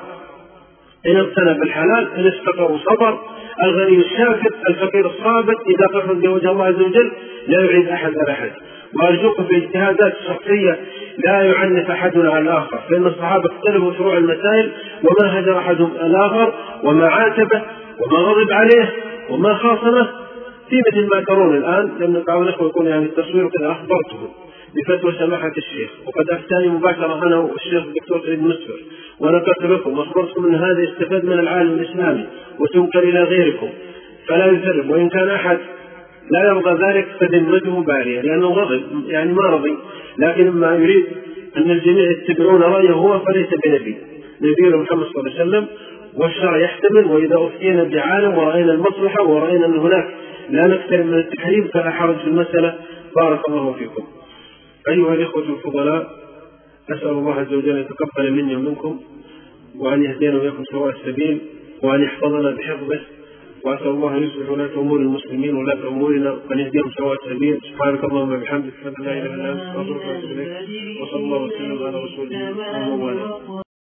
S1: إن اغتنى بالحلال إن استقر صبر، الغني الشاكر الفقير الصابر، إذا قصد وجه الله عز وجل لا يعيد أحد على أحد. وأرجوكم في اجتهادات شخصية لا يعنف أحدنا على الآخر، فإن الصحابة اختلفوا فروع المسائل وما هجر أحدهم الآخر وما عاتبه وما غضب عليه وما خاصمه في مثل ما ترون الآن. لأن بعض الأخوة يقول يعني التصوير كذا أخبرته بفتوى سماحة الشيخ وقد أفتاني مباشرة أنا والشيخ الدكتور سعيد مسفر ونقلت لكم وأخبرتكم أن هذا يستفاد من العالم الإسلامي وتنقل إلى غيركم فلا يثرب، وإن كان أحد لا يرضى ذلك فذمته بارية لأنه غضب يعني ما رضي، لكن ما يريد أن الجميع يتبعون رأيه هو فليس بنبي. نبينا محمد صلى الله عليه وسلم والشرع يحتمل، وإذا أفتينا بعالم ورأينا المصلحة ورأينا أن هناك لا نكثر من التحريم فلا حرج في المسألة. بارك الله فيكم. أيها الإخوة الفضلاء، أسأل الله عز وجل أن يتقبل مني ومنكم وأن يهدينا وإياكم سواء السبيل وأن يحفظنا بحفظه، وأسأل الله أن يصلح ولاة أمور المسلمين ولاة أمورنا وأن يهديهم سواء السبيل. سبحانك اللهم وبحمدك أشهد أن لا إله إلا أنت أستغفرك وأتوب إليك، وصلى الله وسلم على رسوله ومن والاه.